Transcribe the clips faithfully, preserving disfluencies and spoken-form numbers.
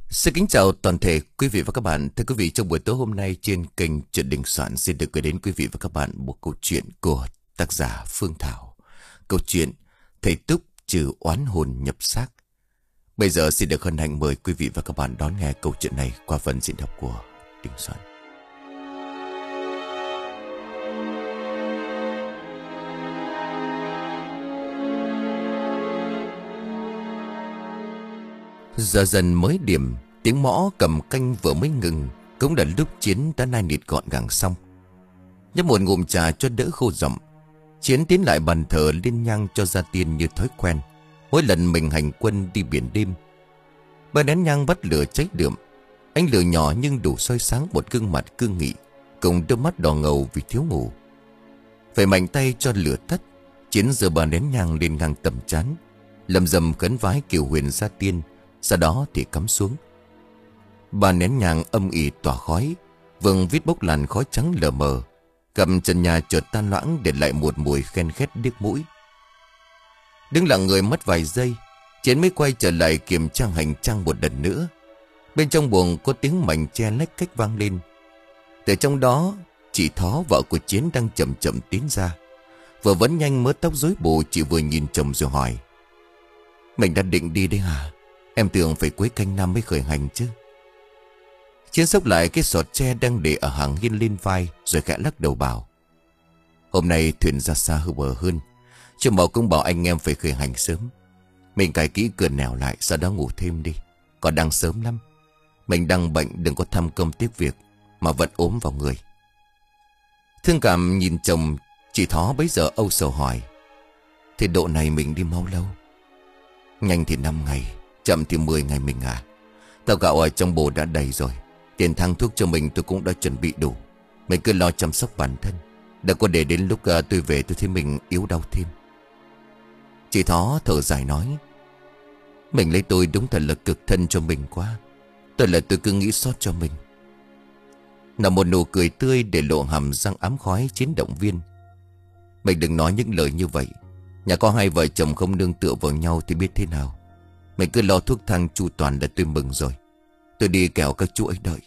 Xin kính chào toàn thể quý vị và các bạn. Thưa quý vị, trong buổi tối hôm nay trên kênh Chuyện Đình Soạn xin được gửi đến quý vị và các bạn một câu chuyện của tác giả Phương Thảo. Câu chuyện Thầy Túc trừ oán hồn nhập xác. Bây giờ xin được hân hạnh mời quý vị và các bạn đón nghe câu chuyện này qua phần diễn đọc của Đình Soạn. Giờ dần mới điểm, tiếng mõ cầm canh vừa mới ngừng, cũng là lúc Chiến đã nai nịt gọn gàng xong. Nhấp một ngụm trà cho đỡ khô giọng, Chiến tiến lại bàn thờ lên nhang cho gia tiên như thói quen. Mỗi lần mình hành quân đi biển đêm, ba nén nhang bắt lửa cháy đượm. Ánh lửa nhỏ nhưng đủ soi sáng một gương mặt cương nghị, cùng đôi mắt đỏ ngầu vì thiếu ngủ. Phải mạnh tay cho lửa tắt, Chiến giơ ba nén nhang lên ngang tầm trán, lầm rầm khấn vái kiều huyền gia tiên. Sau đó thì cắm xuống. Ba nén nhang âm ỉ tỏa khói, vương vít bốc làn khói trắng lờ mờ. Cầm trần nhà chợt tan loãng để lại một mùi khen khét điếc mũi. Đứng lặng người mất vài giây, Chiến mới quay trở lại kiểm tra hành trang một lần nữa. Bên trong buồng có tiếng mảnh tre lách cách vang lên. Từ trong đó, chị Thó vợ của Chiến đang chậm chậm tiến ra. Vừa vẫn nhanh mớ tóc rối bù, chị vừa nhìn chồng rồi hỏi: "Mình đã định đi đấy hả? Em tưởng phải cuối canh năm mới khởi hành chứ." Chiến xốc lại cái sọt tre đang để ở hàng hiên lên vai, rồi khẽ lắc đầu bảo: "Hôm nay thuyền ra xa hơn bờ hơn, chứ Mậu cũng bảo anh em phải khởi hành sớm. Mình cài kỹ cửa nẻo lại, sau đó ngủ thêm đi. Còn đang sớm lắm. Mình đang bệnh, đừng có tham công tiếc việc mà vẫn ốm vào người." Thương cảm nhìn chồng, chị Thó bấy giờ âu sầu hỏi: "Thế độ này mình đi mau lâu?" "Nhanh thì năm ngày, chậm thì mười ngày mình à. Tàu gạo ở trong bồ đã đầy rồi. Tiền thang thuốc cho mình tôi cũng đã chuẩn bị đủ. Mình cứ lo chăm sóc bản thân, đừng có để đến lúc uh, tôi về tôi thấy mình yếu đau thêm." Chị Thó thở dài nói: "Mình lấy tôi đúng thật là cực thân cho mình quá. Tôi là tôi cứ nghĩ xót cho mình." Nằm một nụ cười tươi để lộ hàm răng ám khói, Chiến động viên: "Mình đừng nói những lời như vậy. Nhà có hai vợ chồng không nương tựa vào nhau thì biết thế nào. Mình cứ lo thuốc thang chu toàn là tôi mừng rồi. Tôi đi kẻo các chú ấy đợi."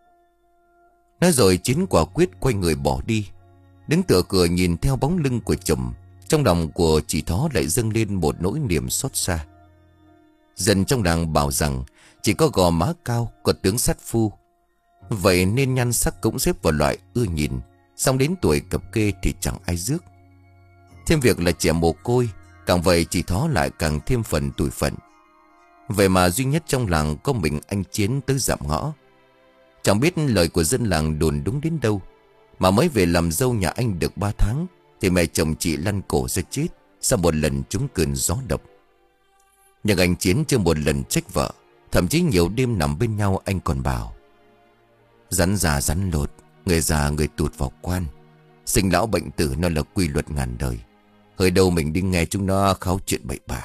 Nói rồi Chiến quả quyết quay người bỏ đi. Đứng tựa cửa nhìn theo bóng lưng của chồng, trong lòng của chị Thó lại dâng lên một nỗi niềm xót xa. Dân trong làng bảo rằng chỉ có gò má cao, có tướng sát phu, vậy nên nhan sắc cũng xếp vào loại ưa nhìn. Xong đến tuổi cập kê thì chẳng ai rước. Thêm việc là trẻ mồ côi, càng vậy chị Thó lại càng thêm phần tủi phận. Vậy mà duy nhất trong làng có mình anh Chiến tới dạm ngõ. Chẳng biết lời của dân làng đồn đúng đến đâu, mà mới về làm dâu nhà anh được ba tháng thì mẹ chồng chị lăn cổ ra chết sau một lần trúng cơn gió độc. Nhưng anh Chiến chưa một lần trách vợ. Thậm chí nhiều đêm nằm bên nhau anh còn bảo: "Rắn già rắn lột, người già người tụt vào quan. Sinh lão bệnh tử nó là quy luật ngàn đời. Hơi đâu mình đi nghe chúng nó kháo chuyện bậy bạ."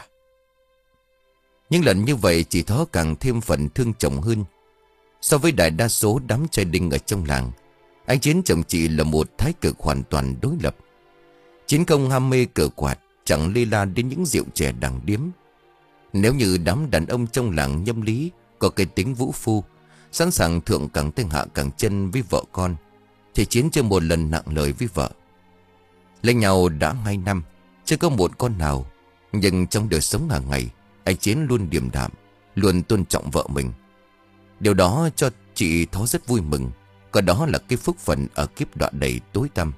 Nhưng lần như vậy chị Thó càng thêm phần thương chồng hơn. So với đại đa số đám trai đinh ở trong làng, anh Chiến chồng chị là một thái cực hoàn toàn đối lập. Chiến không ham mê cờ quạt, chẳng lê la đến những rượu chè đằng điếm. Nếu như đám đàn ông trong làng nhâm lý có cái tính vũ phu, sẵn sàng thượng cẳng tay hạ cẳng chân với vợ con, thì Chiến chưa một lần nặng lời với vợ. Lấy nhau đã hai năm, chưa có một con nào. Nhưng trong đời sống hàng ngày, anh Chiến luôn điềm đạm, luôn tôn trọng vợ mình. Điều đó cho chị Thó rất vui mừng. Còn đó là cái phúc phận ở kiếp đoạn đầy tối tăm.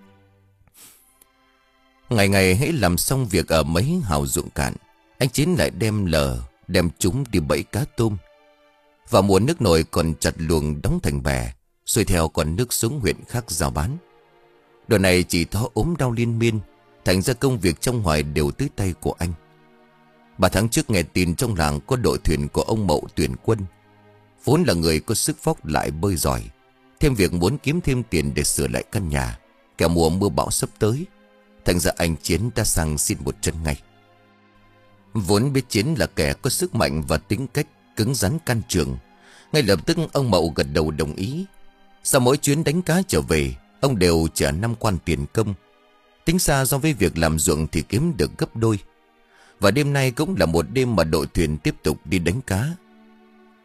Ngày ngày hãy làm xong việc ở mấy hào ruộng cạn, anh Chiến lại đem lờ, đem chúng đi bẫy cá tôm. Vào mùa nước nổi còn chặt luồng đóng thành bè, xuôi theo con nước xuống huyện khác giao bán. Đợt này chị Thó ốm đau liên miên, thành ra công việc trong ngoài đều tới tay của anh. Ba tháng trước nghe tin trong làng có đội thuyền của ông Mậu tuyển quân. Vốn là người có sức vóc lại bơi giỏi, thêm việc muốn kiếm thêm tiền để sửa lại căn nhà, kẻo mùa mưa bão sắp tới. Thành ra anh Chiến đã sang xin một chân ngay. Vốn biết Chiến là kẻ có sức mạnh và tính cách cứng rắn can trường, ngay lập tức ông Mậu gật đầu đồng ý. Sau mỗi chuyến đánh cá trở về, ông đều trả năm quan tiền công. Tính xa so với việc làm ruộng thì kiếm được gấp đôi. Và đêm nay cũng là một đêm mà đội thuyền tiếp tục đi đánh cá.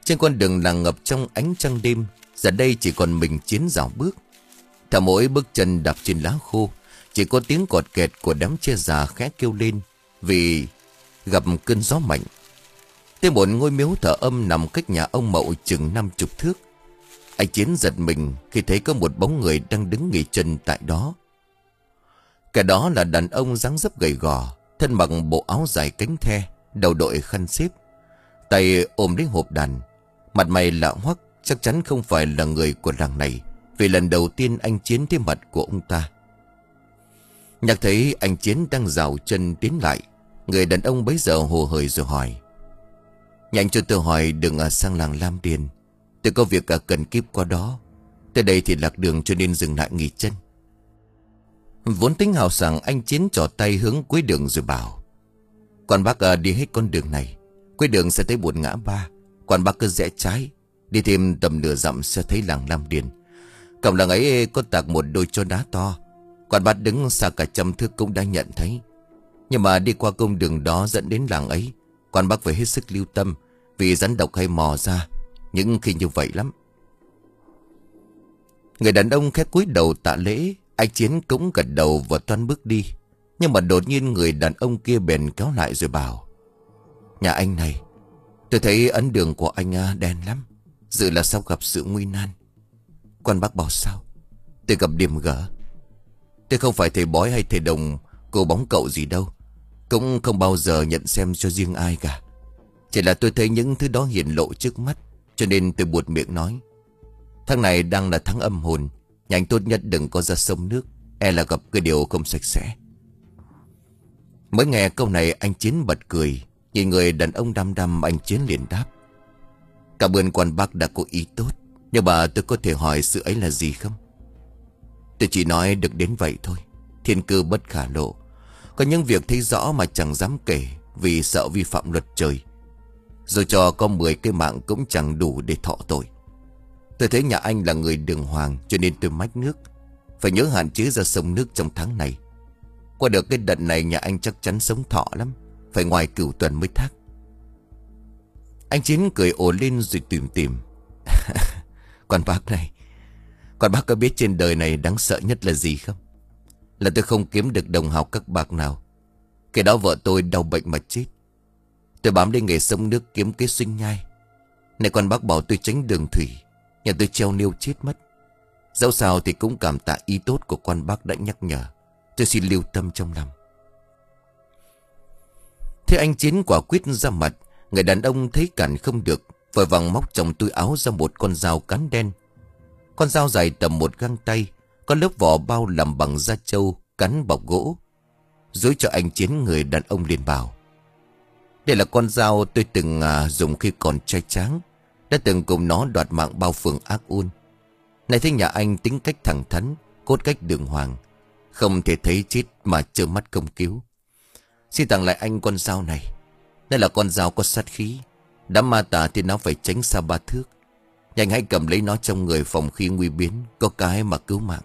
Trên con đường làng ngập trong ánh trăng đêm, giờ đây chỉ còn mình Chiến dạo bước. Theo mỗi bước chân đạp trên lá khô, chỉ có tiếng cọt kẹt của đám tre già khẽ kêu lên vì gặp cơn gió mạnh. Tới một ngôi miếu thờ âm nằm cách nhà ông Mậu chừng năm chục thước. Anh Chiến giật mình khi thấy có một bóng người đang đứng nghỉ chân tại đó. Cái đó là đàn ông dáng dấp gầy gò, thân mặc bộ áo dài cánh the, đầu đội khăn xếp, tay ôm lấy hộp đàn. Mặt mày lạ hoắc, chắc chắn không phải là người của làng này, vì lần đầu tiên anh Chiến thấy mặt của ông ta. Nhắc thấy anh Chiến đang rào chân tiến lại, người đàn ông bấy giờ hồ hởi rồi hỏi: "Nhanh cho tôi hỏi đừng ở sang làng Lam Điền. Tôi có việc cả cần kíp qua đó. Tới đây thì lạc đường cho nên dừng lại nghỉ chân." Vốn tính hào sảng, anh Chiến trỏ tay hướng cuối đường rồi bảo: "Còn bác à, đi hết con đường này, cuối đường sẽ thấy một ngã ba. Còn bác cứ rẽ trái, đi thêm tầm nửa dặm sẽ thấy làng Lam Điền. Cổng làng ấy có tạc một đôi chó đá to. Còn bác đứng xa cả trăm thước cũng đã nhận thấy. Nhưng mà đi qua con đường đó dẫn đến làng ấy, còn bác phải hết sức lưu tâm, vì rắn độc hay mò ra những khi như vậy lắm." Người đàn ông khẽ cúi đầu tạ lễ. Anh Chiến cũng gật đầu và toan bước đi. Nhưng mà đột nhiên người đàn ông kia bèn kéo lại rồi bảo: "Nhà anh này, tôi thấy ấn đường của anh đen lắm, dự là sắp gặp sự nguy nan." "Quan bác bảo sao?" "Tôi gặp điểm gở. Tôi không phải thầy bói hay thầy đồng cô bóng cậu gì đâu, cũng không bao giờ nhận xem cho riêng ai cả. Chỉ là tôi thấy những thứ đó hiện lộ trước mắt, cho nên tôi buột miệng nói. Tháng này đang là tháng âm hồn, nhà anh tốt nhất đừng có ra sông nước, e là gặp cái điều không sạch sẽ." Mới nghe câu này anh Chiến bật cười. Nhìn người đàn ông đăm đăm, anh Chiến liền đáp: "Cảm ơn quan bác đã có ý tốt, nhưng mà tôi có thể hỏi sự ấy là gì không?" "Tôi chỉ nói được đến vậy thôi. Thiên cơ bất khả lộ. Có những việc thấy rõ mà chẳng dám kể, vì sợ vi phạm luật trời. Rồi cho có mười cái mạng cũng chẳng đủ để thọ tội. Tôi thấy nhà anh là người đường hoàng, cho nên tôi mách nước phải nhớ hạn chế ra sông nước trong tháng này. Qua được cái đợt này nhà anh chắc chắn sống thọ lắm, phải ngoài cửu tuần mới thác." Anh Chiến cười ồ lên rồi tìm tìm. "Con bác này, con bác có biết trên đời này đáng sợ nhất là gì không? Là tôi không kiếm được đồng hào các bạc nào. Cái đó vợ tôi đau bệnh mà chết. Tôi bám lên nghề sông nước kiếm kế sinh nhai. Này con bác bảo tôi tránh đường thủy, nhà tôi treo niêu chết mất. Dẫu sao thì cũng cảm tạ ý tốt của quan bác đã nhắc nhở. Tôi xin lưu tâm trong lòng." Thế anh Chiến quả quyết ra mặt. Người đàn ông thấy cản không được, vội vàng móc trong túi áo ra một con dao cán đen. Con dao dài tầm một găng tay, có lớp vỏ bao làm bằng da trâu, cán bọc gỗ. Dối cho anh Chiến, người đàn ông liền bảo: "Đây là con dao tôi từng à, dùng khi còn trai tráng, đã từng cùng nó đoạt mạng bao phường ác ôn. Này thấy nhà anh tính cách thẳng thắn, cốt cách đường hoàng, không thể thấy chết mà trơ mắt công cứu. Xin tặng lại anh con dao này. Đây là con dao có sát khí, đám ma tà thì nó phải tránh xa ba thước. Nhanh hãy cầm lấy nó trong người, phòng khi nguy biến, có cái mà cứu mạng."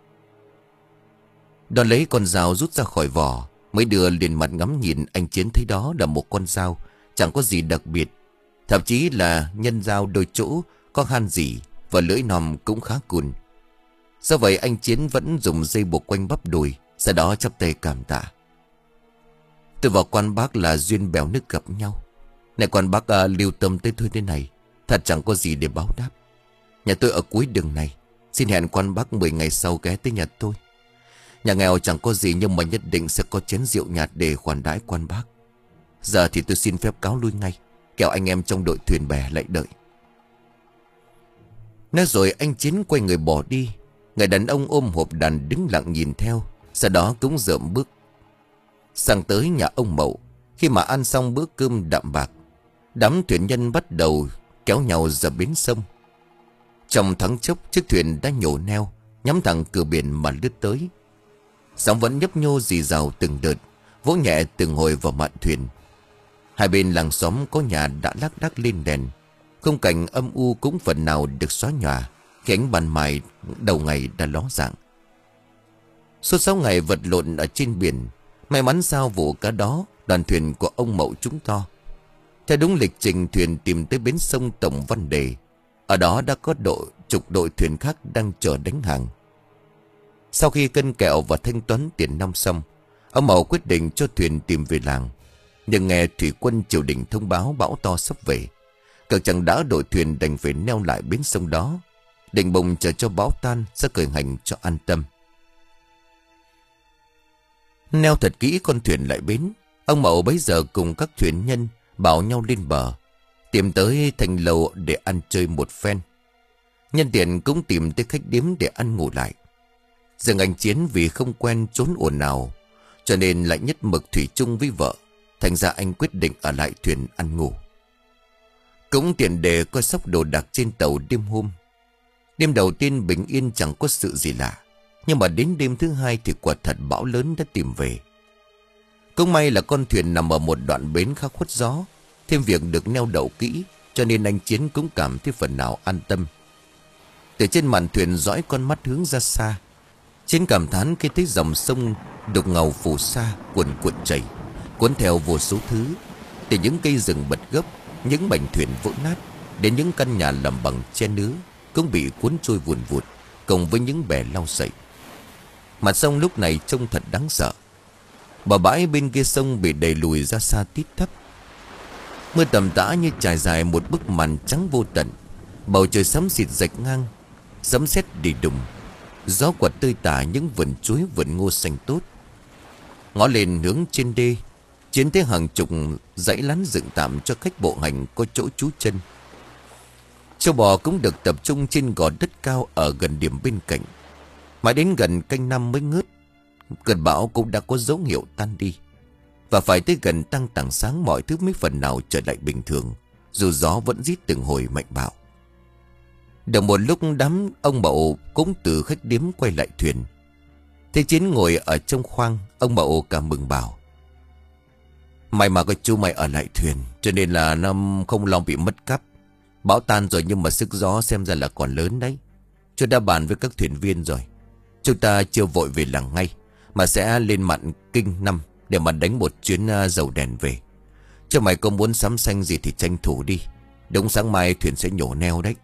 Đón lấy con dao rút ra khỏi vỏ, mới đưa liền mặt ngắm nhìn. Anh Chiến thấy đó là một con dao chẳng có gì đặc biệt, thậm chí là nhân dao đôi chỗ có han gì, và lưỡi nòm cũng khá cùn. Do vậy anh Chiến vẫn dùng dây buộc quanh bắp đùi, sau đó chắp tay cảm tạ: "Tôi và quan bác là duyên bèo nước gặp nhau. Này quan bác à, lưu tâm tới tôi thế này, thật chẳng có gì để báo đáp. Nhà tôi ở cuối đường này, xin hẹn quan bác mười ngày sau ghé tới nhà tôi. Nhà nghèo chẳng có gì, nhưng mà nhất định sẽ có chén rượu nhạt để khoản đãi quan bác. Giờ thì tôi xin phép cáo lui ngay, kẻo anh em trong đội thuyền bè lại đợi." Nói rồi anh Chiến quay người bỏ đi. Người đàn ông ôm hộp đàn đứng lặng nhìn theo, sau đó cũng rợm bước sang tới nhà ông Mậu. Khi mà ăn xong bữa cơm đạm bạc, đám thuyền nhân bắt đầu kéo nhau ra bến sông. Trong thoáng chốc, chiếc thuyền đã nhổ neo, nhắm thẳng cửa biển mà lướt tới. Sóng vẫn nhấp nhô rì rào từng đợt, vỗ nhẹ từng hồi vào mạn thuyền. Hai bên làng xóm có nhà đã lác đác lên đèn. Khung cảnh âm u cũng phần nào được xóa nhòa khi ánh ban mai đầu ngày đã ló dạng. Suốt sáu ngày vật lộn ở trên biển, may mắn sao vụ cá đó đoàn thuyền của ông Mậu trúng to. Theo đúng lịch trình, thuyền tìm tới bến sông Tổng Văn Đề. Ở đó đã có đội chục đội thuyền khác đang chờ đánh hàng. Sau khi cân kẹo và thanh toán tiền nong xong, ông Mậu quyết định cho thuyền tìm về làng. Nhưng nghe thủy quân triều đình thông báo bão to sắp về, cậu chẳng đã đội thuyền đành phải neo lại bến sông đó, định bụng chờ cho bão tan sẽ khởi hành cho an tâm. Neo thật kỹ con thuyền lại bến, ông Mậu bấy giờ cùng các thuyền nhân bảo nhau lên bờ, tìm tới thành lầu để ăn chơi một phen. Nhân tiện cũng tìm tới khách điếm để ăn ngủ lại. Riêng anh Chiến vì không quen trốn ồn ào, cho nên lại nhất mực thủy chung với vợ. Thành ra anh quyết định ở lại thuyền ăn ngủ, cũng tiện để coi sóc đồ đạc trên tàu đêm hôm. Đêm đầu tiên bình yên chẳng có sự gì lạ, nhưng mà đến đêm thứ hai thì quả thật bão lớn đã tìm về. Cũng may là con thuyền nằm ở một đoạn bến khá khuất gió, thêm việc được neo đậu kỹ, cho nên anh Chiến cũng cảm thấy phần nào an tâm. Từ trên màn thuyền dõi con mắt hướng ra xa, Chiến cảm thán khi thấy dòng sông đục ngầu phù sa cuồn cuộn chảy, cuốn theo vô số thứ, từ những cây rừng bật gốc, những mảnh thuyền vỡ nát, đến những căn nhà làm bằng tre nứa cũng bị cuốn trôi vùn vụt, cùng với những bè lau sậy. Mặt sông lúc này trông thật đáng sợ. Bờ bãi bên kia sông bị đẩy lùi ra xa tít thấp. Mưa tầm tã như trải dài một bức màn trắng vô tận. Bầu trời xám xịt rạch ngang, sấm sét đi đùng. Gió quật tơi tả những vườn chuối vườn ngô xanh tốt. Ngó lên hướng trên đê, Chiến thấy hàng chục dãy lán dựng tạm cho khách bộ hành có chỗ trú chân. Châu bò cũng được tập trung trên gò đất cao ở gần điểm bên cạnh. Mãi đến gần canh năm mới ngớt. Cơn bão cũng đã có dấu hiệu tan đi, và phải tới gần tăng tảng sáng mọi thứ mới phần nào trở lại bình thường, dù gió vẫn rít từng hồi mạnh bạo. Được một lúc, đám ông Mậu cũng từ khách điếm quay lại thuyền. Thế Chiến ngồi ở trong khoang, ông Mậu cảm mừng bảo: may mà có chú mày ở lại thuyền, cho nên là nó không lo bị mất cắp. Bão tan rồi nhưng mà sức gió xem ra là còn lớn đấy. Chú đã bàn với các thuyền viên rồi, chúng ta chưa vội về làng ngay, mà sẽ lên mạn Kinh Năm để mà đánh một chuyến dầu đèn về. Cho mày có muốn sắm xanh gì thì tranh thủ đi, đúng sáng mai thuyền sẽ nhổ neo đấy.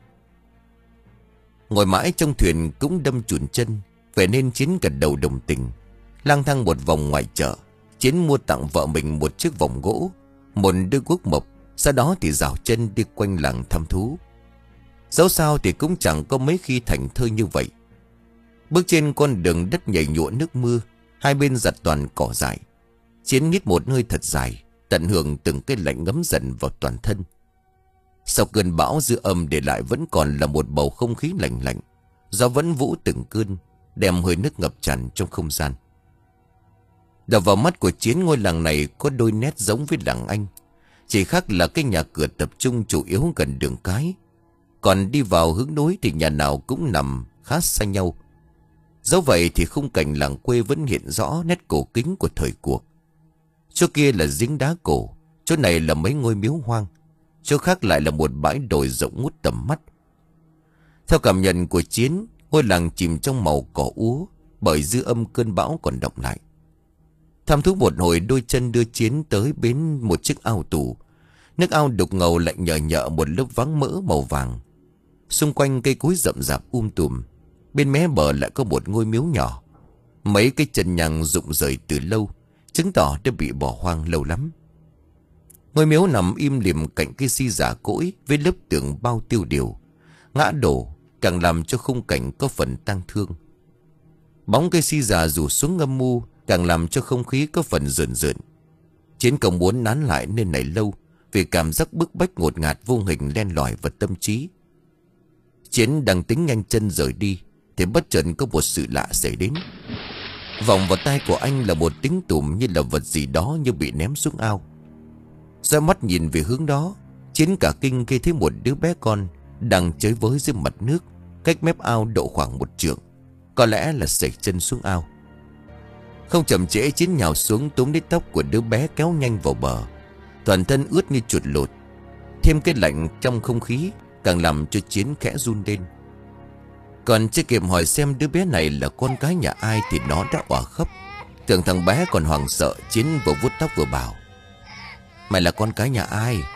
Ngồi mãi trong thuyền cũng đâm chùn chân, vậy nên Chiến gật đầu đồng tình. Lang thang một vòng ngoài chợ, Chiến mua tặng vợ mình một chiếc vòng gỗ, một đôi guốc mộc. Sau đó thì dạo chân đi quanh làng thăm thú. Dẫu sao thì cũng chẳng có mấy khi thành thơi như vậy. Bước trên con đường đất nhầy nhụa nước mưa, hai bên giặt toàn cỏ dại. Chiến hít một hơi thật dài, tận hưởng từng cái lạnh ngấm dần vào toàn thân. Sau cơn bão dư âm để lại vẫn còn là một bầu không khí lạnh lạnh. Gió vẫn vũ từng cơn, đem hơi nước ngập tràn trong không gian. Đập vào mắt của Chiến, ngôi làng này có đôi nét giống với làng Anh, chỉ khác là cái nhà cửa tập trung chủ yếu gần đường cái. Còn đi vào hướng núi thì nhà nào cũng nằm khá xa nhau. Dẫu vậy thì khung cảnh làng quê vẫn hiện rõ nét cổ kính của thời cuộc. Chỗ kia là giếng đá cổ, chỗ này là mấy ngôi miếu hoang, chỗ khác lại là một bãi đồi rộng ngút tầm mắt. Theo cảm nhận của Chiến, ngôi làng chìm trong màu cỏ úa, bởi dư âm cơn bão còn đọng lại. Thăm thú một hồi, đôi chân đưa Chiến tới bến một chiếc ao tù. Nước ao đục ngầu lạnh nhờ nhợ một lớp váng mỡ màu vàng. Xung quanh cây cối rậm rạp um tùm. Bên mé bờ lại có một ngôi miếu nhỏ. Mấy cái chân nhang rụng rời từ lâu, chứng tỏ đã bị bỏ hoang lâu lắm. Ngôi miếu nằm im lìm cạnh cây si giả cỗi với lớp tường bao tiêu điều. Ngã đổ càng làm cho khung cảnh có phần tang thương. Bóng cây si già rủ xuống âm mưu càng làm cho không khí có phần rợn rợn. Chiến không muốn nán lại nơi này lâu, vì cảm giác bức bách ngột ngạt vô hình len lỏi vào tâm trí. Chiến đang tính nhanh chân rời đi thì bất chợt có một sự lạ xảy đến. Vọng vào tai của anh là một tiếng tùm như là vật gì đó như bị ném xuống ao. Xoay mắt nhìn về hướng đó, Chiến cả kinh khi thấy một đứa bé con đang chơi với dưới mặt nước, cách mép ao độ khoảng một trượng. Có lẽ là sẩy chân xuống ao. Không chậm trễ, Chiến nhào xuống túm lấy tóc của đứa bé kéo nhanh vào bờ. Toàn thân ướt như chuột lột. Thêm cái lạnh trong không khí càng làm cho Chiến khẽ run lên. Còn chưa kịp hỏi xem đứa bé này là con cái nhà ai thì nó đã òa khóc. Tưởng thằng bé còn hoảng sợ, Chiến vừa vuốt tóc vừa bảo: mày là con cái nhà ai?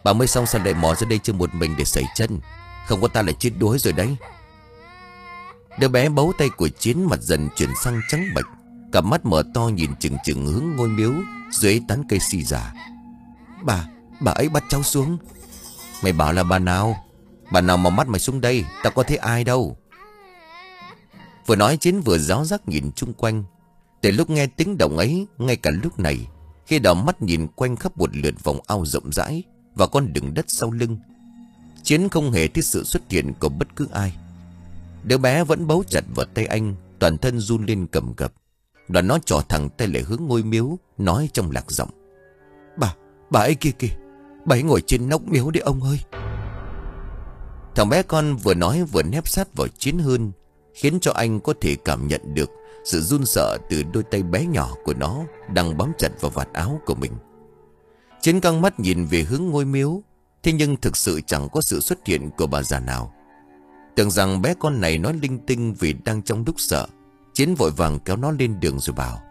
Bà mới xong sao lại mò ra đây chưa một mình để sẩy chân? Không có ta lại chết đuối rồi đấy. Đứa bé bấu tay của Chiến mặt dần chuyển sang trắng bệch, cặp mắt mở to nhìn chừng chừng hướng ngôi miếu dưới tán cây si già. Bà, bà ấy bắt cháu xuống. Mày bảo là bà nào? Bà nào mà mắt mày xuống đây? Ta có thấy ai đâu. Vừa nói Chiến vừa giáo giác nhìn chung quanh. Từ lúc nghe tiếng động ấy, ngay cả lúc này, khi đảo mắt nhìn quanh khắp một lượt vòng ao rộng rãi và con đường đất sau lưng, Chiến không hề thấy sự xuất hiện của bất cứ ai. Đứa bé vẫn bấu chặt vào tay anh, toàn thân run lên cầm cập. Đoạn nó trỏ thẳng tay lại hướng ngôi miếu, nói trong lạc giọng. Bà, bà ấy kia kìa, bà ấy ngồi trên nóc miếu đấy ông ơi. Thằng bé con vừa nói vừa nép sát vào Chiến hơn, khiến cho anh có thể cảm nhận được sự run sợ từ đôi tay bé nhỏ của nó đang bám chặt vào vạt áo của mình. Chiến căng mắt nhìn về hướng ngôi miếu, thế nhưng thực sự chẳng có sự xuất hiện của bà già nào. Tưởng rằng bé con này nói linh tinh vì đang trong lúc sợ, Chiến vội vàng kéo nó lên đường rồi bảo.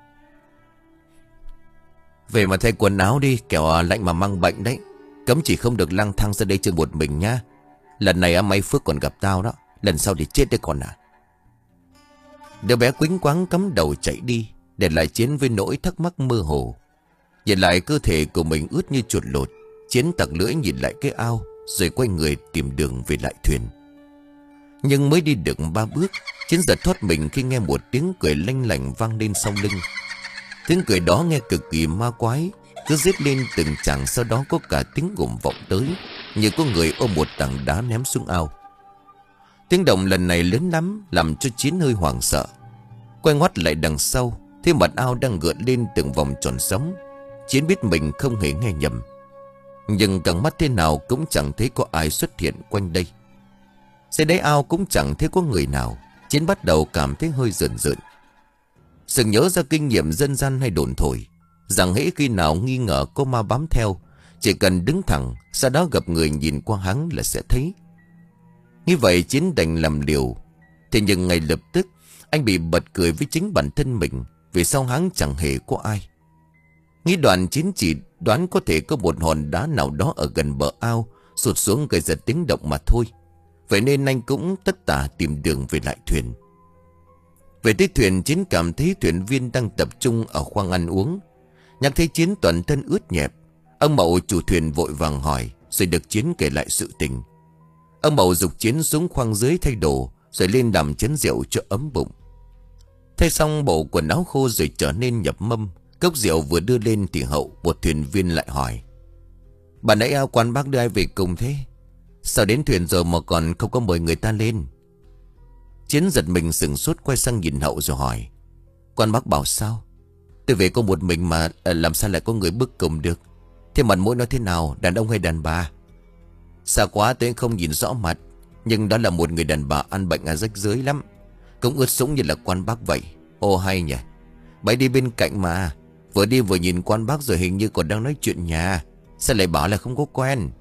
Về mà thay quần áo đi, kẻo lạnh mà mang bệnh đấy. Cấm chỉ không được lang thang ra đây chơi một mình nha. Lần này may phước còn gặp tao đó, lần sau thì chết đấy con à. Đứa bé quýnh quáng cắm đầu chạy đi, để lại Chiến với nỗi thắc mắc mơ hồ. Nhìn lại cơ thể của mình ướt như chuột lột, Chiến tặc lưỡi nhìn lại cái ao, rồi quay người tìm đường về lại thuyền. Nhưng mới đi được ba bước, Chiến giật thoát mình khi nghe một tiếng cười lanh lảnh vang lên sau lưng. Tiếng cười đó nghe cực kỳ ma quái, cứ rít lên từng chàng, sau đó có cả tiếng gầm vọng tới, như có người ôm một tảng đá ném xuống ao. Tiếng động lần này lớn lắm, làm cho Chiến hơi hoảng sợ. Quay ngoắt lại đằng sau, thấy mặt ao đang gợn lên từng vòng tròn sóng. Chiến biết mình không hề nghe nhầm, nhưng căng mắt thế nào cũng chẳng thấy có ai xuất hiện quanh đây. Dưới đáy ao cũng chẳng thấy có người nào. Chiến bắt đầu cảm thấy hơi rợn rợn. Sự nhớ ra kinh nghiệm dân gian hay đồn thổi rằng hễ khi nào nghi ngờ có ma bám theo, chỉ cần đứng thẳng, sau đó gặp người nhìn qua hắn là sẽ thấy. Như vậy Chiến đành làm liều. Thế nhưng ngay lập tức anh bị bật cười với chính bản thân mình, vì sau hắn chẳng hề có ai. Nghĩ đoạn, Chiến chỉ đoán có thể có một hòn đá nào đó ở gần bờ ao sụt xuống gây ra tiếng động mà thôi. Vậy nên anh cũng tất tả tìm đường về lại thuyền. Về tới thuyền, Chiến cảm thấy thuyền viên đang tập trung ở khoang ăn uống. Nhắc thấy Chiến toàn thân ướt nhẹp, ông Mậu chủ thuyền vội vàng hỏi, rồi được Chiến kể lại sự tình. Ông Mậu giục Chiến xuống khoang dưới thay đồ, rồi lên đàm chén rượu cho ấm bụng. Thay xong bộ quần áo khô rồi trở nên nhập mâm. Cốc rượu vừa đưa lên thì Hậu, một thuyền viên, lại hỏi. Bà nãy ao quan bác đưa ai về cùng thế? Sao đến thuyền rồi mà còn không có mời người ta lên? Chiến giật mình sửng sốt, quay sang nhìn Hậu rồi hỏi. Quan bác bảo sao? Tôi về có một mình mà làm sao lại có người bước cùng được? Thế mặt mũi nói thế nào, đàn ông hay đàn bà? Xa quá tôi không nhìn rõ mặt, nhưng đó là một người đàn bà ăn bệnh à rách rưới lắm, cũng ướt sũng như là quan bác vậy. Ô hay nhỉ. Bà đi bên cạnh mà, vừa đi vừa nhìn quan bác rồi hình như còn đang nói chuyện nhà. Sao lại bảo là không có quen?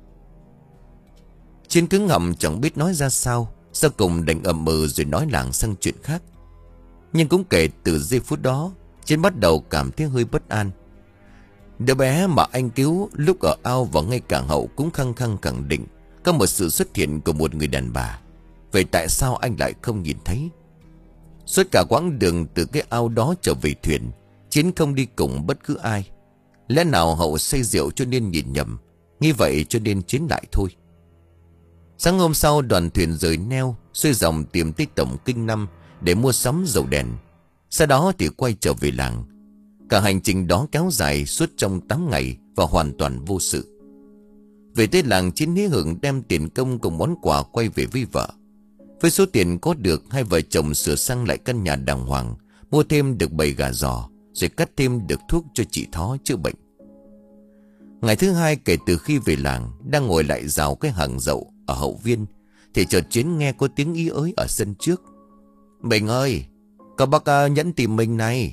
Chiến cứng ngậm chẳng biết nói ra sao. Sau cùng đành ậm ừ rồi nói lảng sang chuyện khác. Nhưng cũng kể từ giây phút đó, Chiến bắt đầu cảm thấy hơi bất an. Đứa bé mà anh cứu lúc ở ao và ngay cả Hậu cũng khăng khăng khẳng định có một sự xuất hiện của một người đàn bà. Vậy tại sao anh lại không nhìn thấy? Suốt cả quãng đường từ cái ao đó trở về thuyền, Chiến không đi cùng bất cứ ai. Lẽ nào Hậu say rượu cho nên nhìn nhầm? Như vậy cho nên Chiến lại thôi. Sáng hôm sau, đoàn thuyền rời neo, xuôi dòng tìm tới tổng kinh năm để mua sắm dầu đèn. Sau đó thì quay trở về làng. Cả hành trình đó kéo dài suốt trong tám ngày và hoàn toàn vô sự. Về tới làng, Chiến hí hưởng đem tiền công cùng món quà quay về với vợ. Với số tiền có được, hai vợ chồng sửa sang lại căn nhà đàng hoàng, mua thêm được bầy gà giò, rồi cắt thêm được thuốc cho chị Thó chữa bệnh. Ngày thứ hai kể từ khi về làng, đang ngồi lại rào cái hàng dậu ở hậu viên, thì chợt Chiến nghe có tiếng ý ới ở sân trước. Mình ơi, có bác uh, Nhẫn tìm mình này.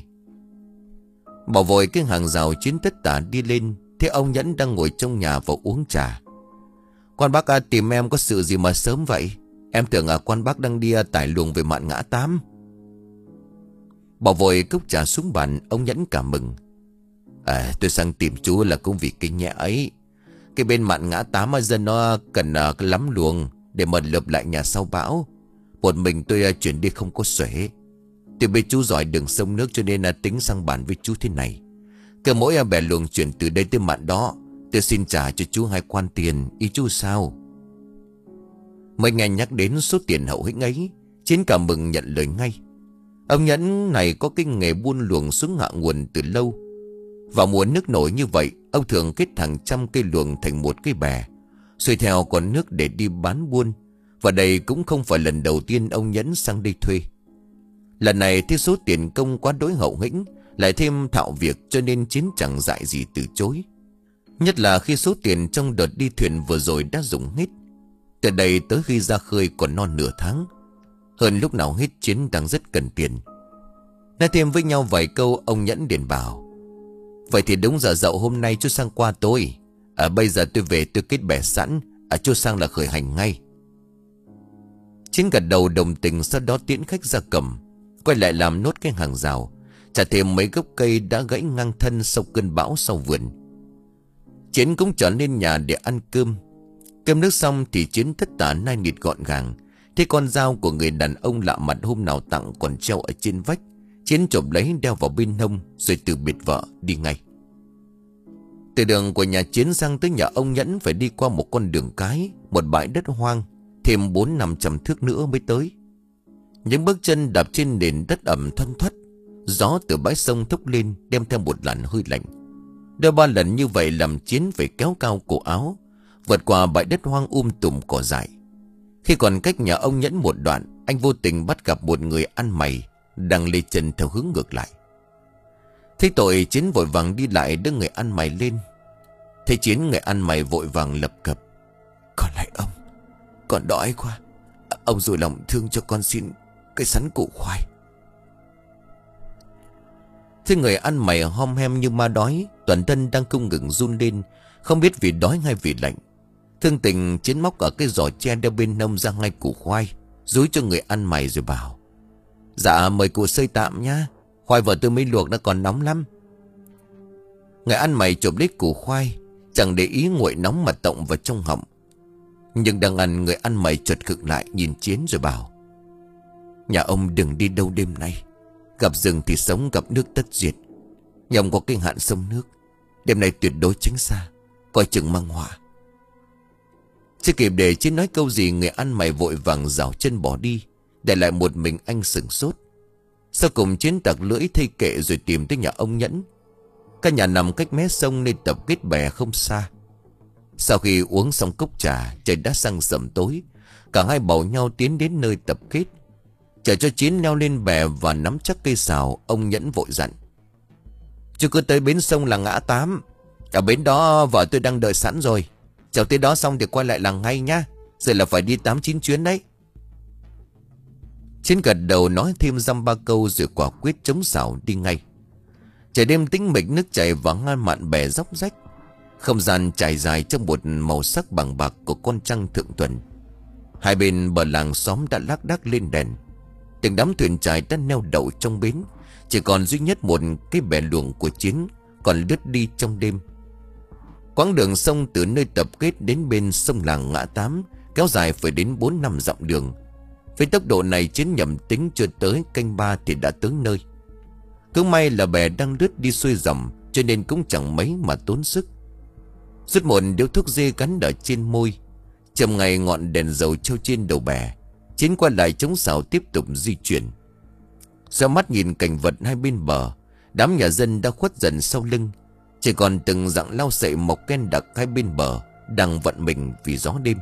Bỏ vội cái hàng rào, Chiến tất tả đi lên, thấy ông Nhẫn đang ngồi trong nhà và uống trà. Quan bác uh, tìm em có sự gì mà sớm vậy? Em tưởng uh, quan bác đang đi uh, tải luồng về mạn ngã tám. Bỏ vội cốc trà xuống bàn, ông Nhẫn cảm mừng. À, tôi sang tìm chú là cũng vì kinh nhẹ ấy. Cái bên mạn ngã tám ở dân nó cần uh, lắm luồng để mà lợp lại nhà sau bão. Một mình tôi uh, chuyển đi không có xuể. Tôi biết chú giỏi đường sông nước cho nên uh, tính sang bàn với chú thế này. Cứ mỗi uh, bè luồng chuyển từ đây tới mạn đó, tôi xin trả cho chú hai quan tiền. Ý chú sao? Mới nghe nhắc đến số tiền hậu hĩnh ấy, Chiến cảm mừng nhận lời ngay. Ông Nhẫn này có cái nghề buôn luồng xuống hạ nguồn từ lâu. Vào mùa nước nổi như vậy, ông thường kết hàng trăm cây luồng thành một cái bè, xuôi theo con nước để đi bán buôn. Và đây cũng không phải lần đầu tiên ông Nhẫn sang đây thuê. Lần này thấy số tiền công quá đối hậu hĩnh, lại thêm thạo việc, cho nên Chiến chẳng dại gì từ chối. Nhất là khi số tiền trong đợt đi thuyền vừa rồi đã dùng hết. Từ đây tới khi ra khơi còn non nửa tháng. Hơn lúc nào hết Chiến đang rất cần tiền. Nói thêm với nhau vài câu, ông Nhẫn liền bảo: vậy thì đúng giờ dậu hôm nay chú sang qua tôi. À, bây giờ tôi về tôi kết bè sẵn. À, chú sang là khởi hành ngay. Chiến gật đầu đồng tình, sau đó tiễn khách ra cầm, quay lại làm nốt cái hàng rào, trả thêm mấy gốc cây đã gãy ngang thân sau cơn bão sau vườn. Chiến cũng trở lên nhà để ăn cơm. Cơm nước xong thì Chiến tất tả nai nịt gọn gàng. Thế con dao của người đàn ông lạ mặt hôm nào tặng còn treo ở trên vách, Chiến chộp lấy đeo vào bên hông, rồi từ biệt vợ đi ngay. Từ đường của nhà Chiến sang tới nhà ông Nhẫn phải đi qua một con đường cái, một bãi đất hoang, thêm bốn năm trăm thước nữa mới tới. Những bước chân đạp trên nền đất ẩm thoăn thoắt, gió từ bãi sông thốc lên đem theo một làn hơi lạnh. Đôi ba lần như vậy làm Chiến phải kéo cao cổ áo, vượt qua bãi đất hoang um tùm cỏ dại. Khi còn cách nhà ông Nhẫn một đoạn, anh vô tình bắt gặp một người ăn mày đang lê chân theo hướng ngược lại. Thấy tội, Chiến vội vàng đi lại đưa người ăn mày lên. Thấy Chiến, người ăn mày vội vàng lập cập: còn lại ông, con đói quá, ông rồi lòng thương cho con xin cái sắn củ khoai. Thế người ăn mày hom hem như ma đói, toàn thân đang không ngừng run lên, không biết vì đói hay vì lạnh. Thương tình, Chiến móc ở cái giỏ tre đeo bên hông ra ngay củ khoai, dúi cho người ăn mày rồi bảo: dạ mời cụ xơi tạm nhá, khoai vợ tôi mới luộc nó còn nóng lắm. Người ăn mày chộp lấy củ khoai, chẳng để ý nguội nóng mà tọng vào trong họng. Nhưng đang ăn, người ăn mày chợt khựng lại nhìn Chiến rồi bảo: nhà ông đừng đi đâu đêm nay, gặp rừng thì sống, gặp nước tất diệt. Nhà ông có cái hạn sông nước, đêm nay tuyệt đối tránh xa, coi chừng mang họa. Chưa kịp để Chiến nói câu gì, người ăn mày vội vàng rảo chân bỏ đi, để lại một mình anh sửng sốt. Sau cùng Chiến tặc lưỡi thay kệ rồi tìm tới nhà ông Nhẫn. Căn nhà nằm cách mé sông nên tập kết bè không xa. Sau khi uống xong cốc trà, trời đã sang sẩm tối. Cả hai bảo nhau tiến đến nơi tập kết. Chờ cho Chiến leo lên bè và nắm chắc cây sào, ông Nhẫn vội dặn: chú cứ tới bến sông là ngã tám, ở bến đó vợ tôi đang đợi sẵn rồi. Chào tới đó xong thì quay lại làng ngay nhá, rồi là phải đi tám chín chuyến đấy. Chiến gật đầu nói thêm dăm ba câu rồi quả quyết chống sào đi ngay. Trời đêm tĩnh mịch, nước chảy và ngang mạn bè róc rách. Không gian trải dài trong một màu sắc bằng bạc của con trăng thượng tuần. Hai bên bờ làng xóm đã lác đác lên đèn. Từng đám thuyền chài đã neo đậu trong bến. Chỉ còn duy nhất một cái bè luồng của Chiến còn lướt đi trong đêm. Quãng đường sông từ nơi tập kết đến bên sông làng ngã tám kéo dài phải đến bốn năm dặm đường. Với tốc độ này, Chiến nhầm tính chưa tới canh ba thì đã tới nơi. Cứ may là bè đang lướt đi xuôi dòng, cho nên cũng chẳng mấy mà tốn sức. Rút một điếu thuốc dê gắn ở trên môi, chầm ngày ngọn đèn dầu treo trên đầu bè, Chiến qua lại chống sào tiếp tục di chuyển. Ra mắt nhìn cảnh vật hai bên bờ, đám nhà dân đã khuất dần sau lưng, chỉ còn từng dặng lau sậy mọc ken đặc hai bên bờ đang vận mình vì gió đêm.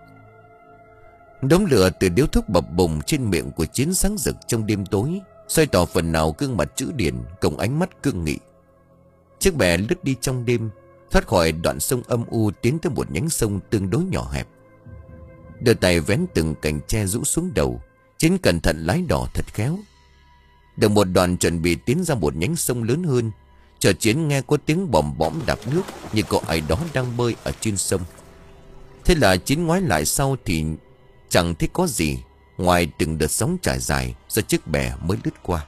Đống lửa từ điếu thuốc bập bùng trên miệng của Chiến sáng rực trong đêm tối, xoay tỏ phần nào gương mặt chữ điển cùng ánh mắt cương nghị. Chiếc bè lướt đi trong đêm, thoát khỏi đoạn sông âm u, tiến tới một nhánh sông tương đối nhỏ hẹp. Đưa tay vén từng cành tre rũ xuống đầu, Chiến cẩn thận lái đò thật khéo. Được một đoạn chuẩn bị tiến ra một nhánh sông lớn hơn, chợt Chiến nghe có tiếng bòm bõm đạp nước, như có ai đó đang bơi ở trên sông. Thế là Chiến ngoái lại sau thì chẳng thấy có gì ngoài từng đợt sóng trải dài do chiếc bè mới lướt qua.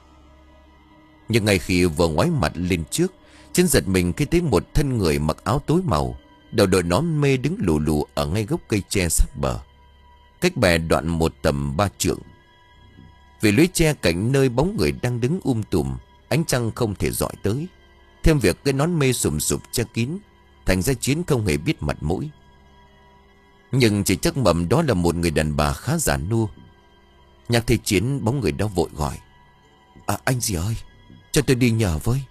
Nhưng ngay khi vừa ngoái mặt lên trước, Chiến giật mình khi thấy một thân người mặc áo tối màu Đầu đội nón mê đứng lù lù ở ngay gốc cây tre sát bờ, cách bè đoạn một tầm ba trượng. Vì lưới tre cạnh nơi bóng người đang đứng um tùm, ánh trăng không thể dọi tới. Thêm việc cái nón mê sùm sụp che kín, thành ra Chiến không hề biết mặt mũi. Nhưng chỉ chắc mầm đó là một người đàn bà khá già nua. Nhắc thấy Chiến, bóng người đó vội gọi: À anh gì ơi, cho tôi đi nhờ với.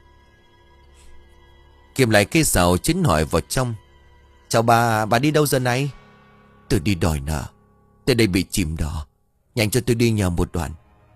Kiềm lại cây sào, Chiến hỏi vào trong: Chào bà, bà đi đâu giờ này? Tôi đi đòi nợ, tới đây bị chìm đò, nhanh cho tôi đi nhờ một đoạn.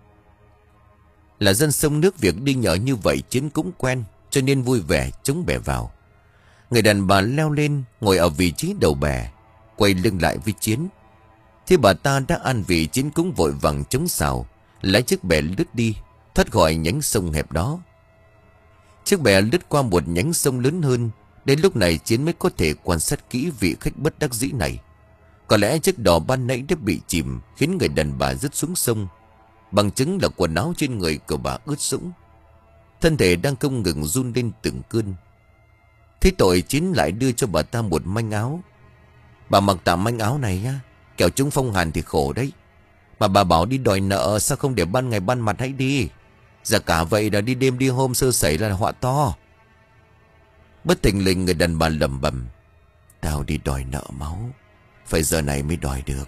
Là dân sông nước, việc đi nhờ như vậy Chiến cũng quen, cho nên vui vẻ chống bè vào. Người đàn bà leo lên, ngồi ở vị trí đầu bè, quay lưng lại với Chiến. Thế bà ta đã an vị, Chiến cũng vội vàng chống sào, lái chiếc bè lướt đi, thoát khỏi nhánh sông hẹp đó. Chiếc bè lướt qua một nhánh sông lớn hơn. Đến lúc này Chiến mới có thể quan sát kỹ vị khách bất đắc dĩ này. Có lẽ chiếc đò ban nãy đã bị chìm, khiến người đàn bà rớt xuống sông. Bằng chứng là quần áo trên người của bà ướt sũng, thân thể đang không ngừng run lên từng cơn. Thế tội, Chiến lại đưa cho bà ta một manh áo. Bà mặc tạm manh áo này nhá, kẻo chúng phong hàn thì khổ đấy. Mà bà bảo đi đòi nợ, sao không để ban ngày ban mặt hãy đi? Giờ cả vậy là đi đêm đi hôm, sơ sẩy là họa to. Bất thình lình người đàn bà lẩm bẩm: Tao đi đòi nợ máu, phải giờ này mới đòi được.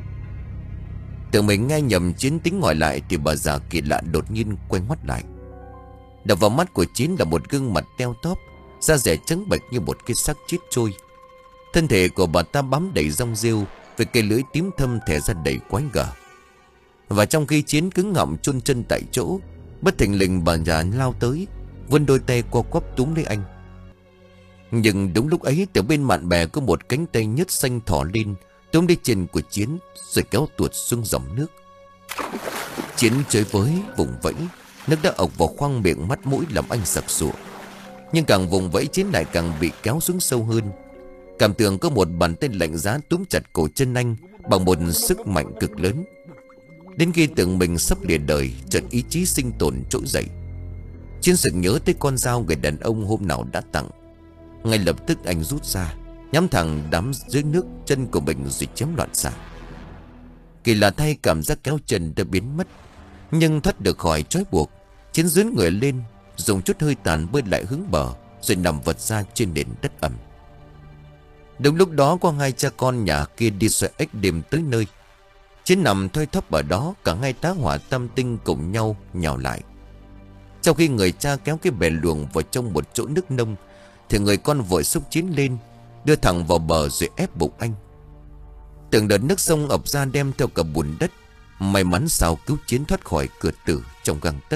Tưởng mình nghe nhầm, Chiến tính hỏi lại thì bà già kỳ lạ đột nhiên quay ngoắt lại. Đập vào mắt của Chiến là một gương mặt teo tóp, da dẻ trắng bệch như một cái xác chết trôi. Thân thể của bà ta bám đầy rong rêu, với cây lưỡi tím thâm thẻ ra đầy quái gở. Và trong khi Chiến cứng ngậm chôn chân tại chỗ, bất thình lình bà già lao tới, vươn đôi tay co quắp túm lấy anh. Nhưng đúng lúc ấy, từ bên mạn bè có một cánh tay nhớt xanh thò lên, túm lấy chân của Chiến rồi kéo tuột xuống dòng nước. Chiến chơi với vùng vẫy, nước đã ộc vào khoang miệng mắt mũi làm anh sặc sụa. Nhưng càng vùng vẫy, Chiến lại càng bị kéo xuống sâu hơn. Cảm tưởng có một bàn tay lạnh giá túm chặt cổ chân anh bằng một sức mạnh cực lớn. Đến khi tưởng mình sắp lìa đời, chợt ý chí sinh tồn trỗi dậy. Chiến sực nhớ tới con dao người đàn ông hôm nào đã tặng. Ngay lập tức anh rút ra, nhắm thẳng đám dưới nước chân của mình rồi chém loạn xạ. Kỳ lạ thay, cảm giác kéo chân đã biến mất. Nhưng thoát được khỏi trói buộc, Chiến dướn người lên, dùng chút hơi tàn bơi lại hướng bờ, rồi nằm vật ra trên nền đất ẩm. Đúng lúc đó có hai cha con nhà kia đi xoay ếch đêm tới nơi. Chiến nằm thoi thóp ở đó, cả hai tá hỏa tam tinh cùng nhau nhào lại. Trong khi người cha kéo cái bè luồng vào trong một chỗ nước nông, thì người con vội xúc Chiến lên, đưa thẳng vào bờ rồi ép bụng anh. Từng đợt nước sông ập ra đem theo cả bùn đất. May mắn sao cứu Chiến thoát khỏi cửa tử trong gang tấc.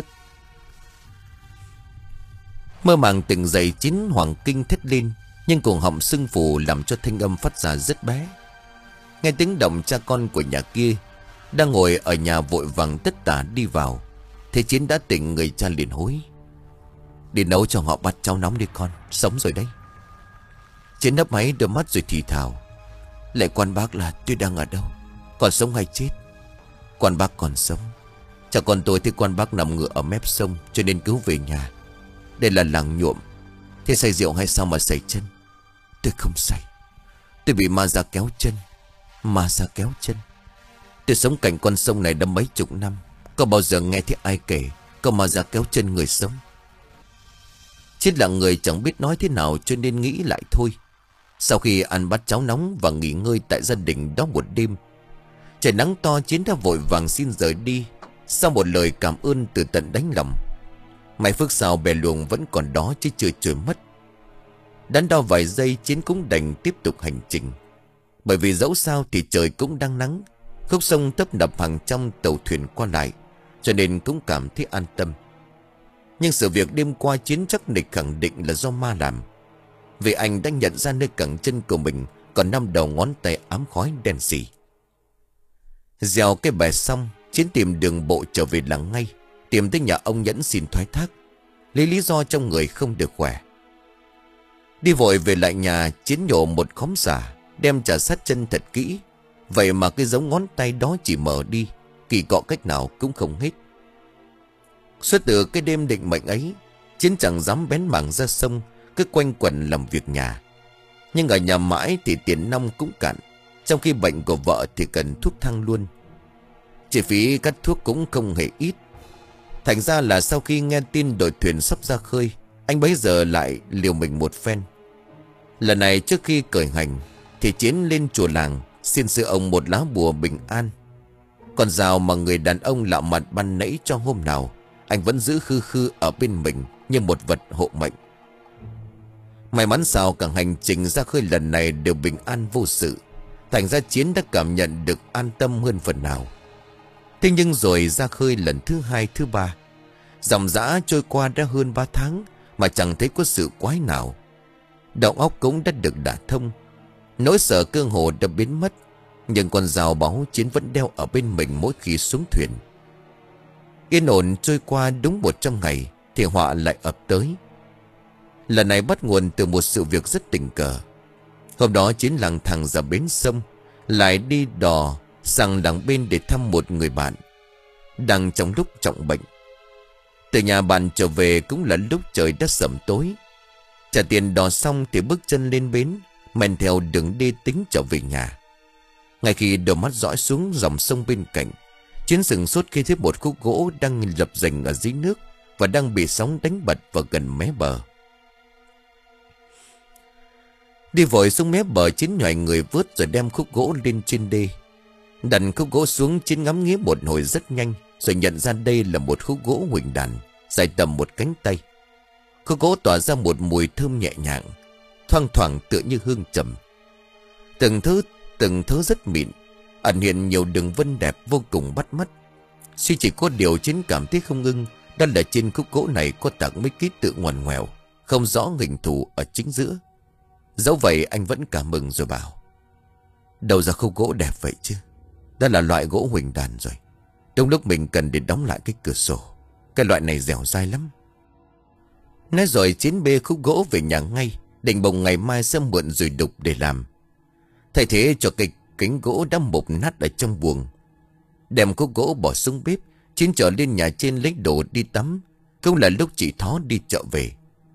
Mơ màng tỉnh dậy, Chiến hoàng kinh thét lên, nhưng cuồng họng sưng phù làm cho thanh âm phát ra rất bé. Nghe tiếng động, cha con của nhà kia đang ngồi ở nhà vội vàng tất tả đi vào. Thế Chiến đã tỉnh, người cha liền hối: Đi nấu cho họ bát cháo nóng đi con, sống rồi đấy. Chiến nấp máy đôi mắt rồi thì thào: Lại quan bác là tôi đang ở đâu, còn sống hay chết? Quan bác còn sống. Cha con tôi thấy quan bác nằm ngựa ở mép sông, cho nên cứu về nhà. Đây là làng nhuộm. Thế say rượu hay sao mà sẩy chân? Tôi không say, tôi bị ma ra kéo chân. Ma ra kéo chân. Tôi sống cạnh con sông này đã mấy chục năm, có bao giờ nghe thấy ai kể có ma ra kéo chân người sống? Chiến là người chẳng biết nói thế nào, cho nên nghĩ lại thôi. Sau khi ăn bát cháo nóng và nghỉ ngơi tại gia đình đó một đêm, trời nắng to, Chiến đã vội vàng xin rời đi, sau một lời cảm ơn từ tận đáy lòng. May phước sao bè luồng vẫn còn đó chứ chưa trôi mất. Đắn đo vài giây, Chiến cũng đành tiếp tục hành trình. Bởi vì dẫu sao thì trời cũng đang nắng, khúc sông tấp nập hàng trăm tàu thuyền qua lại, cho nên cũng cảm thấy an tâm. Nhưng sự việc đêm qua Chiến chắc nịch khẳng định là do ma làm, vì anh đã nhận ra nơi cẳng chân của mình còn năm đầu ngón tay ám khói đen sì. Dèo cái bè xong, Chiến tìm đường bộ trở về làng ngay, tìm tới nhà ông Nhẫn xin thoái thác, lấy lý do trong người không được khỏe. Đi vội về lại nhà, Chiến nhổ một khóm xả, đem chà sát chân thật kỹ. Vậy mà cái dấu ngón tay đó chỉ mở đi, kỳ cọ cách nào cũng không hết. Suốt từ cái đêm định mệnh ấy, Chiến chẳng dám bén mảng ra sông, cứ quanh quẩn làm việc nhà. Nhưng ở nhà mãi thì tiền nong cũng cạn, trong khi bệnh của vợ thì cần thuốc thang luôn. Chi phí cắt thuốc cũng không hề ít. Thành ra là sau khi nghe tin đội thuyền sắp ra khơi, anh bấy giờ lại liều mình một phen. Lần này trước khi cởi hành thì Chiến lên chùa làng xin sư ông một lá bùa bình an. Con dao mà người đàn ông lạ mặt ban nãy cho hôm nào, anh vẫn giữ khư khư ở bên mình như một vật hộ mệnh. May mắn sao cả hành trình ra khơi lần này đều bình an vô sự. Thành ra Chiến đã cảm nhận được an tâm hơn phần nào. Thế nhưng rồi ra khơi lần thứ hai thứ ba, dòng dã trôi qua đã hơn ba tháng mà chẳng thấy có sự quái nào. Đầu óc cũng đã được đả thông, nỗi sợ cơ hồ đã biến mất. Nhưng con dao báu Chiến vẫn đeo ở bên mình mỗi khi xuống thuyền. Yên ổn trôi qua đúng một trăm ngày thì họa lại ập tới. Lần này bắt nguồn từ một sự việc rất tình cờ. Hôm đó Chiến lang thang ra bến sông, lại đi đò sang đằng bên để thăm một người bạn đang trong lúc trọng bệnh. Từ nhà bạn trở về cũng là lúc trời đã sẩm tối. Trả tiền đò xong thì bước chân lên bến, men theo đường đi tính trở về nhà. Ngay khi đôi mắt dõi xuống dòng sông bên cạnh, Chiến sừng sốt khi thấy một khúc gỗ đang lập rành ở dưới nước và đang bị sóng đánh bật vào gần mé bờ. Đi vội xuống mé bờ, Chiến nhòi người vớt rồi đem khúc gỗ lên trên đê. Đặt khúc gỗ xuống, Chiến ngắm nghía một hồi rất nhanh, rồi nhận ra đây là một khúc gỗ huỳnh đàn dài tầm một cánh tay. Khúc gỗ tỏa ra một mùi thơm nhẹ nhàng, thoang thoảng tựa như hương trầm. Từng thứ từng thứ rất mịn, ẩn hiện nhiều đường vân đẹp vô cùng bắt mắt. Suy chỉ có điều Chiến cảm thấy không ưng, đó là trên khúc gỗ này có tặng mấy ký tự ngoằn ngoèo, không rõ hình thù ở chính giữa. Dẫu vậy anh vẫn cảm mừng rồi bảo: đâu ra khúc gỗ đẹp vậy chứ. Đó là loại gỗ huỳnh đàn rồi. Trong lúc mình cần để đóng lại cái cửa sổ. Cái loại này dẻo dai lắm. Nói rồi Chiến bê khúc gỗ về nhà ngay, định bụng ngày mai sẽ mượn rồi đục để làm. Thay thế cho cái kính gỗ đã mục nát ở trong buồng. Đem khúc gỗ bỏ xuống bếp, Chiến trở lên nhà trên lấy đồ đi tắm. Cũng là lúc chị Thó đi chợ về.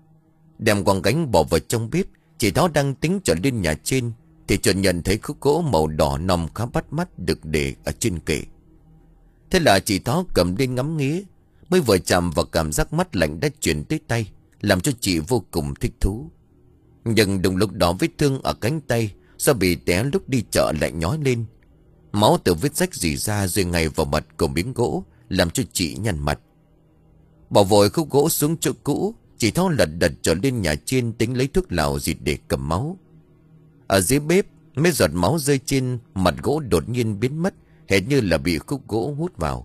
Đem quăng gánh bỏ vào trong bếp, chị Thó đang tính trở lên nhà trên thì chợt nhận thấy khúc gỗ màu đỏ nòng khá bắt mắt được để ở trên kệ. Thế là chị Thó cầm lên ngắm nghía, mới vừa chạm vào cảm giác mắt lạnh đã chuyển tới tay, làm cho chị vô cùng thích thú. Nhưng đúng lúc đó vết thương ở cánh tay do bị té lúc đi chợ lại nhói lên. Máu từ vết rách rỉ ra rồi ngay vào mặt của miếng gỗ, làm cho chị nhăn mặt. Bỏ vội khúc gỗ xuống chỗ cũ, chị Thó lật đật trở lên nhà trên tính lấy thuốc lào gì để cầm máu. Ở dưới bếp, mấy giọt máu rơi trên mặt gỗ đột nhiên biến mất, hệt như là bị khúc gỗ hút vào.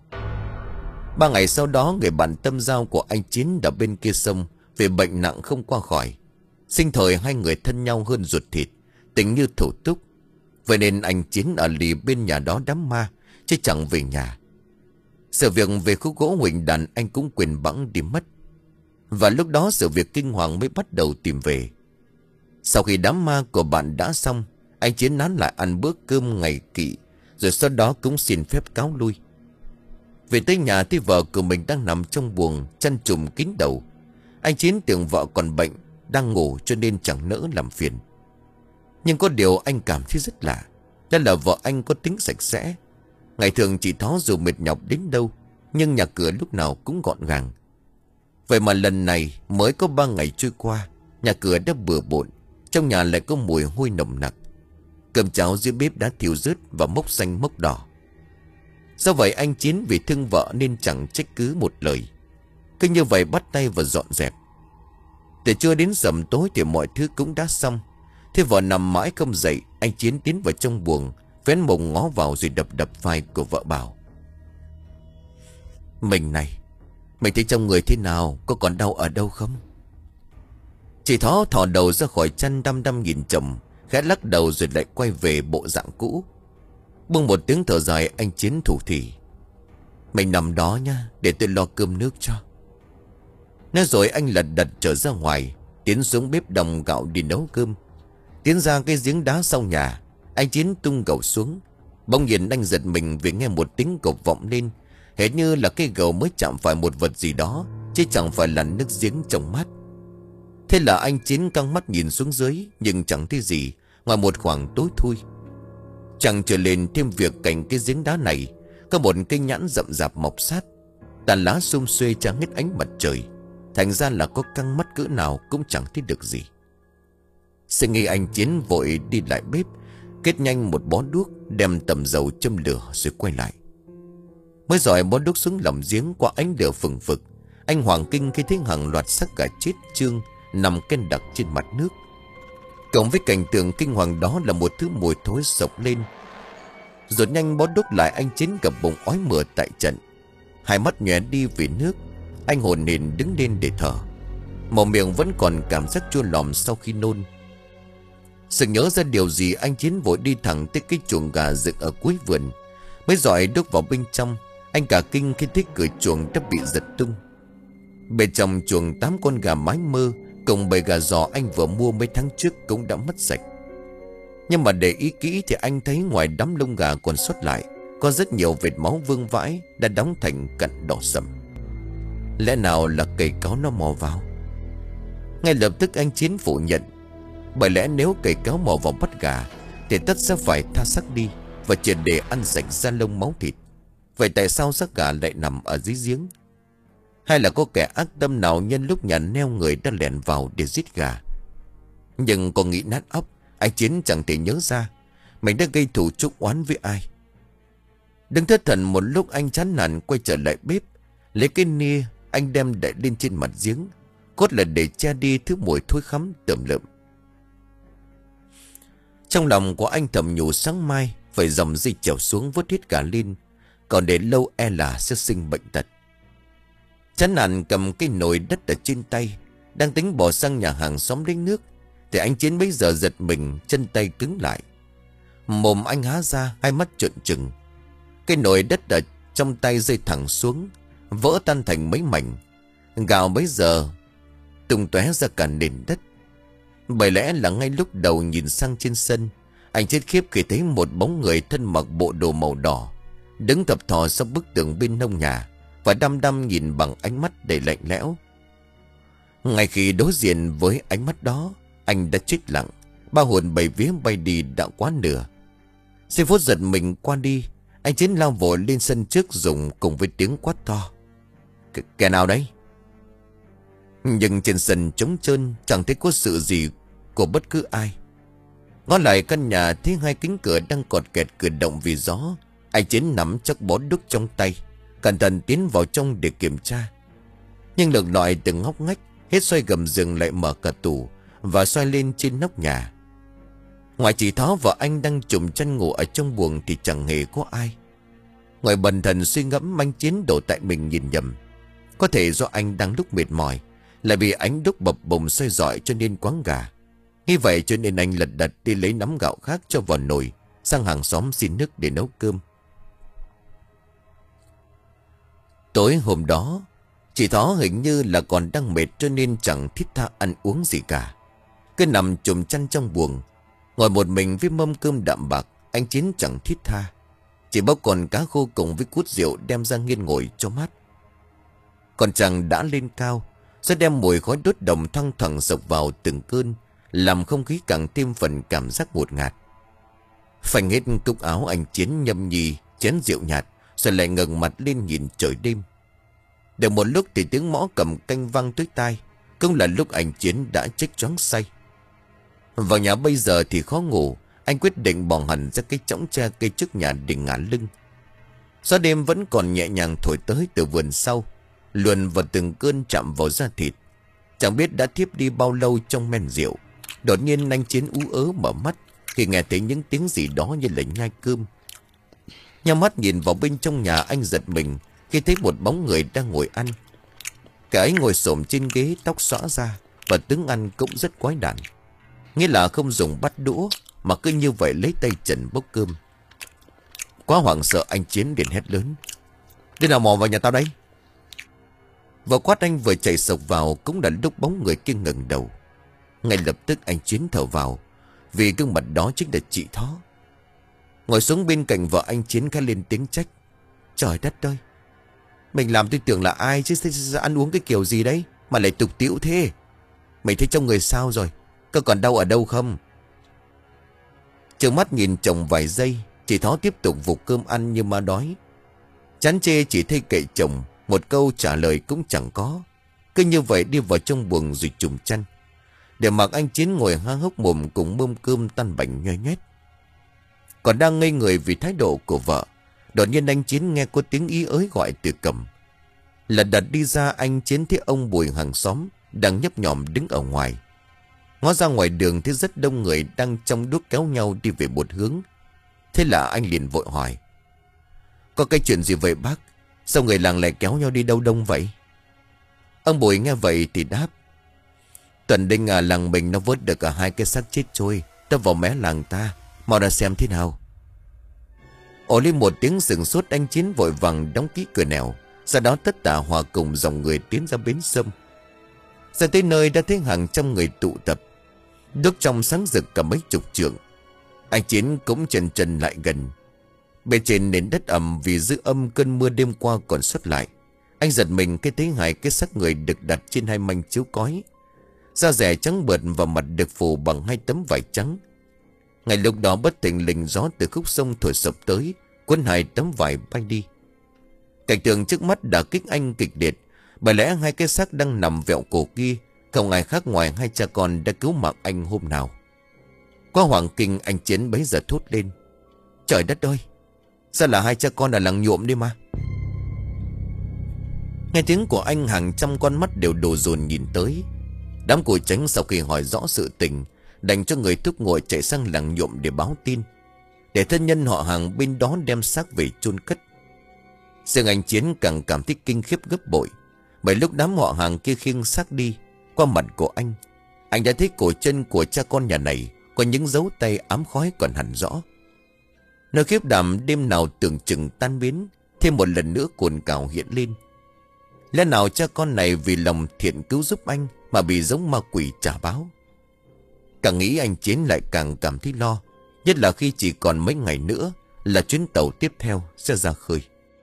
Ba ngày sau đó, người bạn tâm giao của anh Chiến ở bên kia sông vì bệnh nặng không qua khỏi. Sinh thời hai người thân nhau hơn ruột thịt, tình như thủ túc. Vậy nên anh Chiến ở lì bên nhà đó đám ma, chứ chẳng về nhà. Sự việc về khúc gỗ huỳnh đàn anh cũng quên bẵng đi mất. Và lúc đó sự việc kinh hoàng mới bắt đầu tìm về. Sau khi đám ma của bạn đã xong, anh Chiến nán lại ăn bữa cơm ngày kỵ, rồi sau đó cũng xin phép cáo lui. Về tới nhà thì vợ của mình đang nằm trong buồng, chăn trùm kín đầu. Anh Chiến tưởng vợ còn bệnh, đang ngủ cho nên chẳng nỡ làm phiền. Nhưng có điều anh cảm thấy rất lạ, đó là vợ anh có tính sạch sẽ. Ngày thường chị Thó dù mệt nhọc đến đâu, nhưng nhà cửa lúc nào cũng gọn gàng. Vậy mà lần này mới có ba ngày trôi qua, nhà cửa đã bừa bộn, trong nhà lại có mùi hôi nồng nặc. Cơm cháo dưới bếp đã thiêu rớt và mốc xanh mốc đỏ. Do vậy anh Chiến vì thương vợ nên chẳng trách cứ một lời, cứ như vậy bắt tay vào dọn dẹp. Từ trưa đến rằm tối thì mọi thứ cũng đã xong. Thế vợ nằm mãi không dậy, anh Chiến tiến vào trong buồng, vén mông ngó vào rồi đập đập vai của vợ bảo: Mình này, mình thấy trong người thế nào, có còn đau ở đâu không? Chị Thó thò đầu ra khỏi chăn đăm đăm nhìn chồng, khẽ lắc đầu rồi lại quay về bộ dạng cũ. Buông một tiếng thở dài, anh Chiến thủ thỉ: Mình nằm đó nha, để tôi lo cơm nước cho. Nói rồi anh lật đật trở ra ngoài, tiến xuống bếp đồng gạo đi nấu cơm. Tiến ra cái giếng đá sau nhà, anh Chiến tung gầu xuống. Bỗng nhiên anh giật mình vì nghe một tiếng cộc vọng lên, hệt như là cái gầu mới chạm phải một vật gì đó, chứ chẳng phải là nước giếng trong mát. Thế là anh Chiến căng mắt nhìn xuống dưới, nhưng chẳng thấy gì ngoài một khoảng tối thui. Chẳng trở lên thêm việc cạnh cái giếng đá này có một cây nhãn rậm rạp mọc sát, tàn lá sum xuê trắng hết ánh mặt trời. Thành ra là có căng mắt cỡ nào cũng chẳng thấy được gì. Sẽ nghĩ anh Chiến vội đi lại bếp, kết nhanh một bó đuốc, đem tầm dầu châm lửa rồi quay lại. Mới dọi bó đuốc xuống lòng giếng, qua ánh lửa phừng phực, anh hoàng kinh khi thấy hàng loạt xác gà chết chương nằm ken đặc trên mặt nước. Cộng với cảnh tượng kinh hoàng đó là một thứ mùi thối sộc lên. Rồi nhanh bó đuốc lại, anh Chiến gặp bụng ói mửa tại trận. Hai mắt nhòe đi vì nước, anh hồn hển đứng lên để thở. Mồm miệng vẫn còn cảm giác chua lòm sau khi nôn. Sự nhớ ra điều gì, anh Chiến vội đi thẳng tới cái chuồng gà dựng ở cuối vườn. Mới dọi đuốc vào bên trong, anh cả kinh khi thấy cửa chuồng đã bị giật tung. Bên trong chuồng tám con gà mái mơ cùng bầy gà giò anh vừa mua mấy tháng trước cũng đã mất sạch. Nhưng mà để ý kỹ thì anh thấy ngoài đám lông gà còn sót lại, có rất nhiều vệt máu vương vãi đã đóng thành cặn đỏ sậm. Lẽ nào là cây cáo nó mò vào? Ngay lập tức anh Chiến phủ nhận. Bởi lẽ nếu cây cáo mò vào bắt gà thì tất sẽ phải tha xác đi và triệt để ăn sạch da lông máu thịt. Vậy tại sao xác gà lại nằm ở dưới giếng? Hay là có kẻ ác tâm nào nhân lúc nhà neo người đã lẻn vào để giết gà? Nhưng có nghĩ nát óc, anh Chiến chẳng thể nhớ ra mình đã gây thù chuốc oán với ai. Đứng thất thần một lúc, anh chán nản quay trở lại bếp, lấy cái nia anh đem đậy lên trên mặt giếng, cốt là để che đi thứ mùi thối khắm tởm lợm. Trong lòng của anh thầm nhủ sáng mai phải dòng dây trèo xuống vớt hết cả lên, còn để lâu e là sẽ sinh bệnh tật. Chán nản cầm cái nồi đất ở trên tay, đang tính bỏ sang nhà hàng xóm lấy nước, thì anh Chiến bấy giờ giật mình, chân tay cứng lại. Mồm anh há ra, hai mắt trợn trừng. Cái nồi đất ở trong tay rơi thẳng xuống, vỡ tan thành mấy mảnh. Gạo bấy giờ tung tóe ra cả nền đất. Bởi lẽ là ngay lúc đầu nhìn sang trên sân, anh chết khiếp khi thấy một bóng người thân mặc bộ đồ màu đỏ đứng thập thò sau bức tường bên nông nhà và đăm đăm nhìn bằng ánh mắt đầy lạnh lẽo. Ngay khi đối diện với ánh mắt đó, anh đã chết lặng, ba hồn bảy vía bay đi đã quá nửa. Giây phút giật mình qua đi, anh Chiến lao vội lên sân trước dùng cùng với tiếng quát to: Kẻ nào đấy? Nhưng trên sân trống trơn, chẳng thấy có sự gì của bất cứ ai. Ngó lại căn nhà thấy hai cánh cửa đang cọt kẹt cử động vì gió. Anh Chiến nắm chắc bó đuốc trong tay, cẩn thận tiến vào trong để kiểm tra. Nhưng lượt loại từng ngóc ngách, hết xoay gầm giường lại mở cả tủ và xoay lên trên nóc nhà. Ngoài chị Thó và anh đang chùm chăn ngủ ở trong buồng thì chẳng hề có ai. Ngoài bần thần suy ngẫm, anh Chiến đổ tại mình nhìn nhầm. Có thể do anh đang lúc mệt mỏi, lại bị ánh đuốc bập bùng soi rọi cho nên quáng gà. Như vậy cho nên anh lật đật đi lấy nắm gạo khác cho vào nồi, sang hàng xóm xin nước để nấu cơm. Tối hôm đó, chị Thó hình như là còn đang mệt cho nên chẳng thiết tha ăn uống gì cả. Cứ nằm chùm chăn trong buồng, ngồi một mình với mâm cơm đạm bạc. Anh Chiến chẳng thiết tha, chỉ bóc còn cá khô cùng với cút rượu đem ra nghiên ngồi cho mát. Còn chàng đã lên cao, sẽ đem mùi khói đốt đồng thoang thoảng sộc vào từng cơn, làm không khí càng thêm phần cảm giác ngột ngạt. Phanh hết cúc áo, anh Chiến nhâm nhi chén rượu nhạt, rồi lại ngẩng mặt lên nhìn trời đêm. Được một lúc thì tiếng mõ cầm canh vang tới tai, cũng là lúc anh Chiến đã chết choáng say. Vào nhà bây giờ thì khó ngủ, anh quyết định bỏ hẳn ra cái chõng tre cây trước nhà để ngả lưng. Gió đêm vẫn còn nhẹ nhàng thổi tới từ vườn sau, luồn vào từng cơn chạm vào da thịt. Chẳng biết đã thiếp đi bao lâu trong men rượu, đột nhiên anh Chiến ú ớ mở mắt khi nghe thấy những tiếng gì đó như là nhai cơm. Nhắm mắt nhìn vào bên trong nhà, anh giật mình khi thấy một bóng người đang ngồi ăn. Kẻ ấy ngồi xổm trên ghế, tóc xõa ra, và tướng ăn cũng rất quái đản. Nghĩa là không dùng bát đũa mà cứ như vậy lấy tay trần bốc cơm. Quá hoảng sợ, anh Chiến liền hét lớn: "Đứa nào mò vào nhà tao đấy?" Và quát anh vừa chạy sộc vào cũng là lúc bóng người kia ngẩng đầu. Ngay lập tức anh Chiến thở vào, vì gương mặt đó chính là chị Thó. Ngồi xuống bên cạnh vợ, anh Chiến khẽ lên tiếng trách: "Trời đất ơi, mình làm tôi tưởng là ai chứ, ăn uống cái kiểu gì đấy mà lại tục tĩu thế. Mày thấy trong người sao rồi? Có còn đau ở đâu không? Trừng mắt nhìn chồng vài giây, chị Thó tiếp tục vục cơm ăn như ma đói. Chán chê chỉ thấy kệ chồng, một câu trả lời cũng chẳng có. Cứ như vậy đi vào trong buồng rồi trùm chăn, để mặc anh Chiến ngồi há hốc mồm cùng mâm cơm tan bành nhoe nhoét. Còn đang ngây người vì thái độ của vợ, đột nhiên anh Chiến nghe có tiếng ý ới gọi từ cầm. Lật đật đi ra, anh Chiến thấy ông Bùi hàng xóm đang nhấp nhòm đứng ở ngoài. Ngó ra ngoài đường thấy rất đông người đang trong đuốc kéo nhau đi về một hướng. Thế là anh liền vội hỏi: có cái chuyện gì vậy bác? Sao người làng lại kéo nhau đi đâu đông vậy? Ông Bùi nghe vậy thì đáp: tuần đinh à, làng mình nó vớt được cả hai cái xác chết trôi. Tao vào mé làng ta, mau ra xem thế nào. Ồ lên một tiếng sừng sốt, anh Chiến vội vàng đóng kỹ cửa nẻo. Sau đó tất cả hòa cùng dòng người tiến ra bến sông. Ra tới nơi đã thấy hàng trăm người tụ tập, đuốc trong sáng rực cả mấy chục trượng. Anh Chiến cũng chần chần lại gần. Bề trên nền đất ẩm vì dư âm cơn mưa đêm qua còn xuất lại. Anh giật mình khi thấy hai cái xác người được đặt trên hai manh chiếu cói. Da rẻ trắng bợt và mặt được phủ bằng hai tấm vải trắng. Ngay lúc đó bất thình lình gió từ khúc sông thổi sập tới, cuốn hai tấm vải bay đi. Cảnh tượng trước mắt đã kích anh kịch liệt. Bởi lẽ hai cái xác đang nằm vẹo cổ kia không ai khác ngoài hai cha con đã cứu mạng anh hôm nào. Qua hoảng kinh, anh Chiến bấy giờ thốt lên: trời đất ơi, sao là hai cha con ở làng nhuộm đi mà. Nghe tiếng của anh, hàng trăm con mắt đều đổ dồn nhìn tới. Đám cùi tránh sau khi hỏi rõ sự tình đành cho người thúc ngồi chạy sang làng nhuộm để báo tin, để thân nhân họ hàng bên đó đem xác về chôn cất. Riêng anh Chiến càng cảm thấy kinh khiếp gấp bội. Bởi lúc đám họ hàng kia khiêng xác đi, qua mặt của anh, anh đã thấy cổ chân của cha con nhà này có những dấu tay ám khói còn hẳn rõ. Nỗi khiếp đảm đêm nào tưởng chừng tan biến thêm một lần nữa cồn cào hiện lên. Lẽ nào cha con này vì lòng thiện cứu giúp anh mà bị giống ma quỷ trả báo? Càng nghĩ anh Chiến lại càng cảm thấy lo, nhất là khi chỉ còn mấy ngày nữa là chuyến tàu tiếp theo sẽ ra khơi.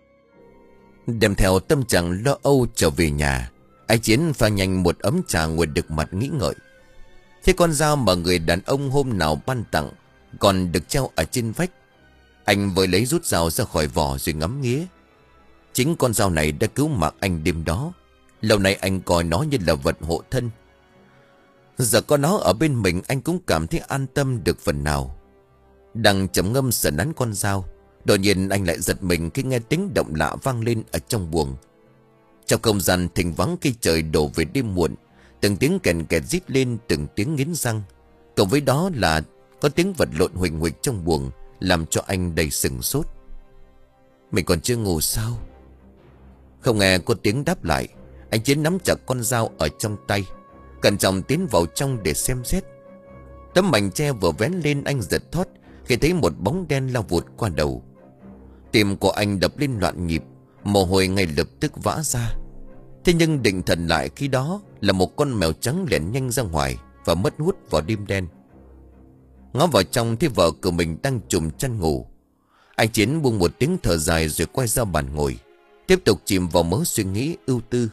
Đem theo tâm trạng lo âu trở về nhà, anh Chiến pha nhanh một ấm trà ngồi đực mặt nghĩ ngợi. Thế con dao mà người đàn ông hôm nào ban tặng còn được treo ở trên vách. Anh vội lấy rút dao ra khỏi vỏ rồi ngắm nghía. Chính con dao này đã cứu mạng anh đêm đó. Lâu nay anh coi nó như là vật hộ thân. Giờ có nó ở bên mình, anh cũng cảm thấy an tâm được phần nào. Đang trầm ngâm sờ nắn con dao, đột nhiên anh lại giật mình khi nghe tiếng động lạ vang lên ở trong buồng. Trong không gian thình vắng khi trời đổ về đêm muộn, từng tiếng kèn kẹt rít lên, từng tiếng nghiến răng. Cộng với đó là có tiếng vật lộn huỳnh huỳnh trong buồng, làm cho anh đầy sừng sốt. Mình còn chưa ngủ sao? Không nghe có tiếng đáp lại, anh Chiến nắm chặt con dao ở trong tay, cẩn trọng tiến vào trong để xem xét. Tấm mảnh tre vừa vén lên, anh giật thót khi thấy một bóng đen lao vụt qua đầu. Tim của anh đập lên loạn nhịp, mồ hôi ngay lập tức vã ra. Thế nhưng định thần lại, khi đó là một con mèo trắng lẻn nhanh ra ngoài và mất hút vào đêm đen. Ngó vào trong thấy vợ của mình đang trùm chăn ngủ. Anh Chiến buông một tiếng thở dài rồi quay ra bàn ngồi, tiếp tục chìm vào mớ suy nghĩ ưu tư.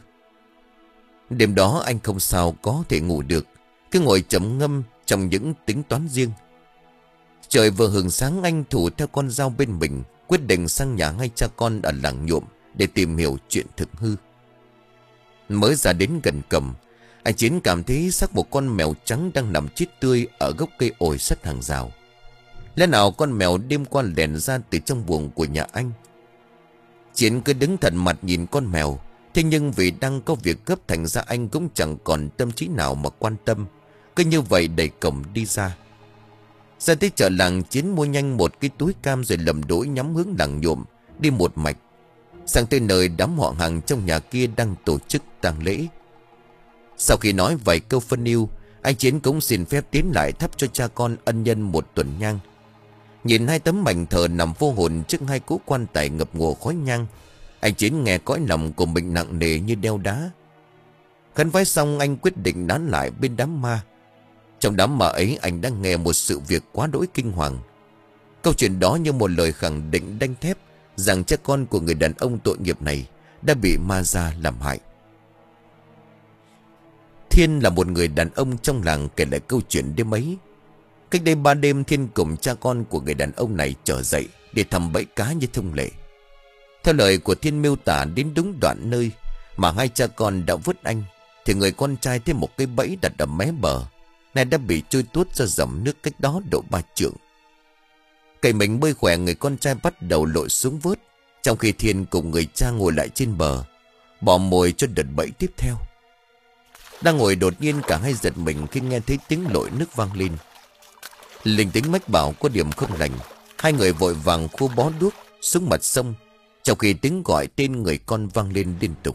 Đêm đó anh không sao có thể ngủ được, cứ ngồi trầm ngâm trong những tính toán riêng. Trời vừa hừng sáng, anh thủ theo con dao bên mình, quyết định sang nhà hai cha con ở làng nhuộm để tìm hiểu chuyện thực hư. Mới ra đến gần cầm, anh Chiến cảm thấy xác một con mèo trắng đang nằm chết tươi ở gốc cây ổi sắt hàng rào. Lẽ nào con mèo đêm qua lẻn ra từ trong buồng của nhà anh? Chiến cứ đứng thận mặt nhìn con mèo. Thế nhưng vì đang có việc gấp, thành ra anh cũng chẳng còn tâm trí nào mà quan tâm. Cứ như vậy đẩy cổng đi ra. Ra tới chợ làng, Chiến mua nhanh một cái túi cam rồi lầm đỗi nhắm hướng làng nhuộm, đi một mạch sang tới nơi đám họ hàng trong nhà kia đang tổ chức tang lễ. Sau khi nói vài câu phân ưu, anh Chiến cũng xin phép tiến lại thắp cho cha con ân nhân một tuần nhang. Nhìn hai tấm mảnh thờ nằm vô hồn trước hai cỗ quan tài ngập ngùa khói nhang, anh Chiến nghe cõi lòng của mình nặng nề như đeo đá. Khấn vái xong, anh quyết định nán lại bên đám ma. Trong đám ma ấy, anh đang nghe một sự việc quá đỗi kinh hoàng. Câu chuyện đó như một lời khẳng định đanh thép rằng cha con của người đàn ông tội nghiệp này đã bị ma già làm hại. Thiên là một người đàn ông trong làng kể lại câu chuyện đêm ấy. Cách đây ba đêm Thiên cùng cha con của người đàn ông này trở dậy để thăm bẫy cá như thông lệ. Theo lời của Thiên miêu tả, đến đúng đoạn nơi mà hai cha con đã vứt anh thì người con trai thấy một cái bẫy đặt ở mé bờ, nay đã bị trôi tuốt ra dòng nước cách đó độ ba trượng. Cậy mình bơi khỏe, người con trai bắt đầu lội xuống vớt, trong khi Thiên cùng người cha ngồi lại trên bờ bỏ mồi cho đợt bẫy tiếp theo. Đang ngồi đột nhiên cả hai giật mình khi nghe thấy tiếng lội nước vang lên. Linh tính mách bảo có điểm không lành, hai người vội vàng khua bó đuốc xuống mặt sông, trong khi tiếng gọi tên người con vang lên liên tục.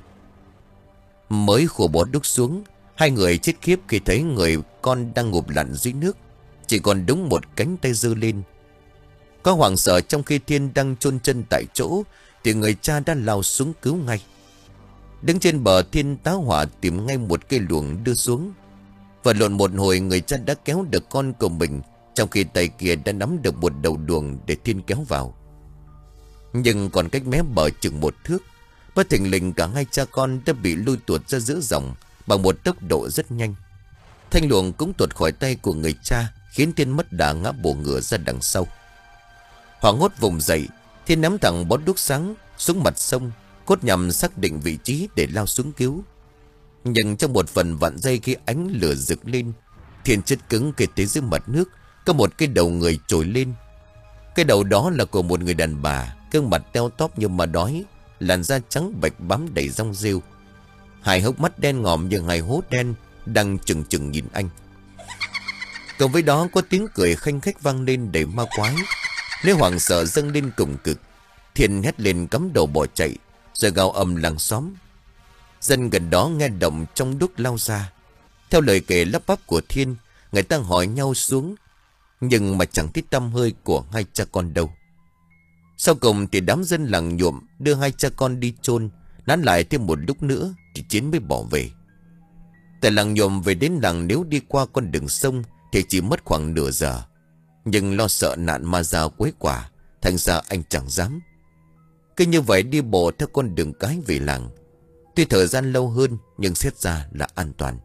Mới khua bó đuốc xuống, hai người chết khiếp khi thấy người con đang ngụp lặn dưới nước, chỉ còn đúng một cánh tay giơ lên. Có hoảng sợ trong khi Thiên đang chôn chân tại chỗ thì người cha đã lao xuống cứu ngay. Đứng trên bờ, Thiên tá hỏa tìm ngay một cây luồng đưa xuống. Và lộn một hồi, người cha đã kéo được con của mình, trong khi tay kia đã nắm được một đầu luồng để Thiên kéo vào. Nhưng còn cách mé bờ chừng một thước, bất thình lình cả hai cha con đã bị lôi tuột ra giữa dòng bằng một tốc độ rất nhanh. Thanh luồng cũng tuột khỏi tay của người cha, khiến Thiên mất đà ngã bổ ngửa ra đằng sau. Hoảng hốt vùng dậy, Thiên nắm thẳng bó đuốc sáng xuống mặt sông, cốt nhằm xác định vị trí để lao xuống cứu. Nhưng trong một phần vạn giây khi ánh lửa rực lên, Thiên chết cứng khi thấy dưới mặt nước có một cái đầu người trồi lên. Cái đầu đó là của một người đàn bà, gương mặt teo tóp như ma đói, làn da trắng bệch bám đầy rong rêu, hai hốc mắt đen ngòm như hai hố đen đang chừng chừng nhìn anh. Cộng với đó có tiếng cười khanh khách vang lên đầy ma quái. Nếu hoảng sợ dâng lên cùng cực, Thiên hét lên cắm đầu bỏ chạy, rồi gào ầm làng xóm. Dân gần đó nghe động trong đuốc lao ra. Theo lời kể lắp bắp của Thiên, người ta hỏi nhau xuống, nhưng mà chẳng thấy tăm hơi của hai cha con đâu. Sau cùng thì đám dân làng nhuộm đưa hai cha con đi chôn, nán lại thêm một lúc nữa thì Chiến mới bỏ về. Tại làng nhuộm về đến làng nếu đi qua con đường sông thì chỉ mất khoảng nửa giờ. Nhưng lo sợ nạn ma già quấy quả, thành ra anh chẳng dám. Cứ như vậy đi bộ theo con đường cái về làng. Tuy thời gian lâu hơn nhưng xét ra là an toàn.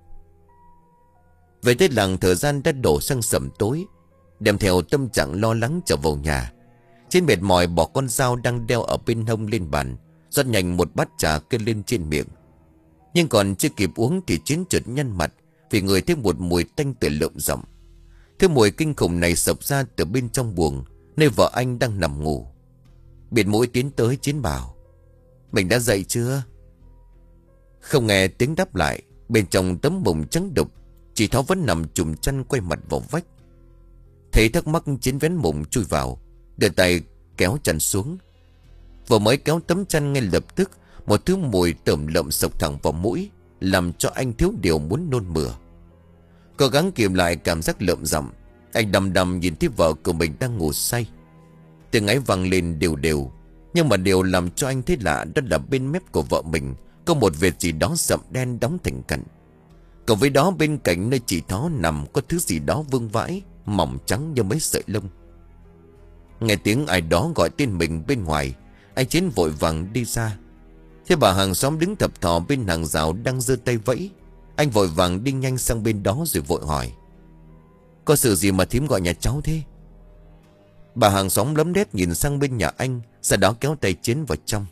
Về tới làng, thời gian đã đổ sang sẩm tối. Đem theo tâm trạng lo lắng trở vào nhà, Chiến mệt mỏi bỏ con dao đang đeo ở bên hông lên bàn, rót nhanh một bát trà kê lên trên miệng. Nhưng còn chưa kịp uống thì Chiến chợt nhăn mặt vì người thấy một mùi tanh tưởi lợm giọng. Thứ mùi kinh khủng này sộc ra từ bên trong buồng nơi vợ anh đang nằm ngủ. Bịt mũi tiến tới, Chiến bảo: "Mình đã dậy chưa?" Không nghe tiếng đáp lại, bên trong tấm mùng trắng đục, chị Tháo vẫn nằm chùm chăn quay mặt vào vách. Thấy thắc mắc, Chiến vén mùng chui vào, đưa tay kéo chăn xuống. Vừa mới kéo tấm chăn, ngay lập tức một thứ mùi tởm lợm sộc thẳng vào mũi, làm cho anh thiếu điều muốn nôn mửa. Cố gắng kìm lại cảm giác lợm giọng, anh đăm đăm nhìn thấy vợ của mình đang ngủ say. Tiếng ấy vang lên đều đều, nhưng mà điều làm cho anh thấy lạ đó là bên mép của vợ mình có một vệt gì đó sậm đen đóng thành cặn. Cộng với đó bên cạnh nơi chị Thó nằm có thứ gì đó vương vãi, mỏng trắng như mấy sợi lông. Nghe tiếng ai đó gọi tên mình bên ngoài, anh Chiến vội vàng đi ra. Thế bà hàng xóm đứng thập thò bên hàng rào đang giơ tay vẫy. Anh vội vàng đi nhanh sang bên đó rồi vội hỏi: "Có sự gì mà thím gọi nhà cháu thế?" Bà hàng xóm lấm đét nhìn sang bên nhà anh, sau đó kéo tay Chiến vào trong.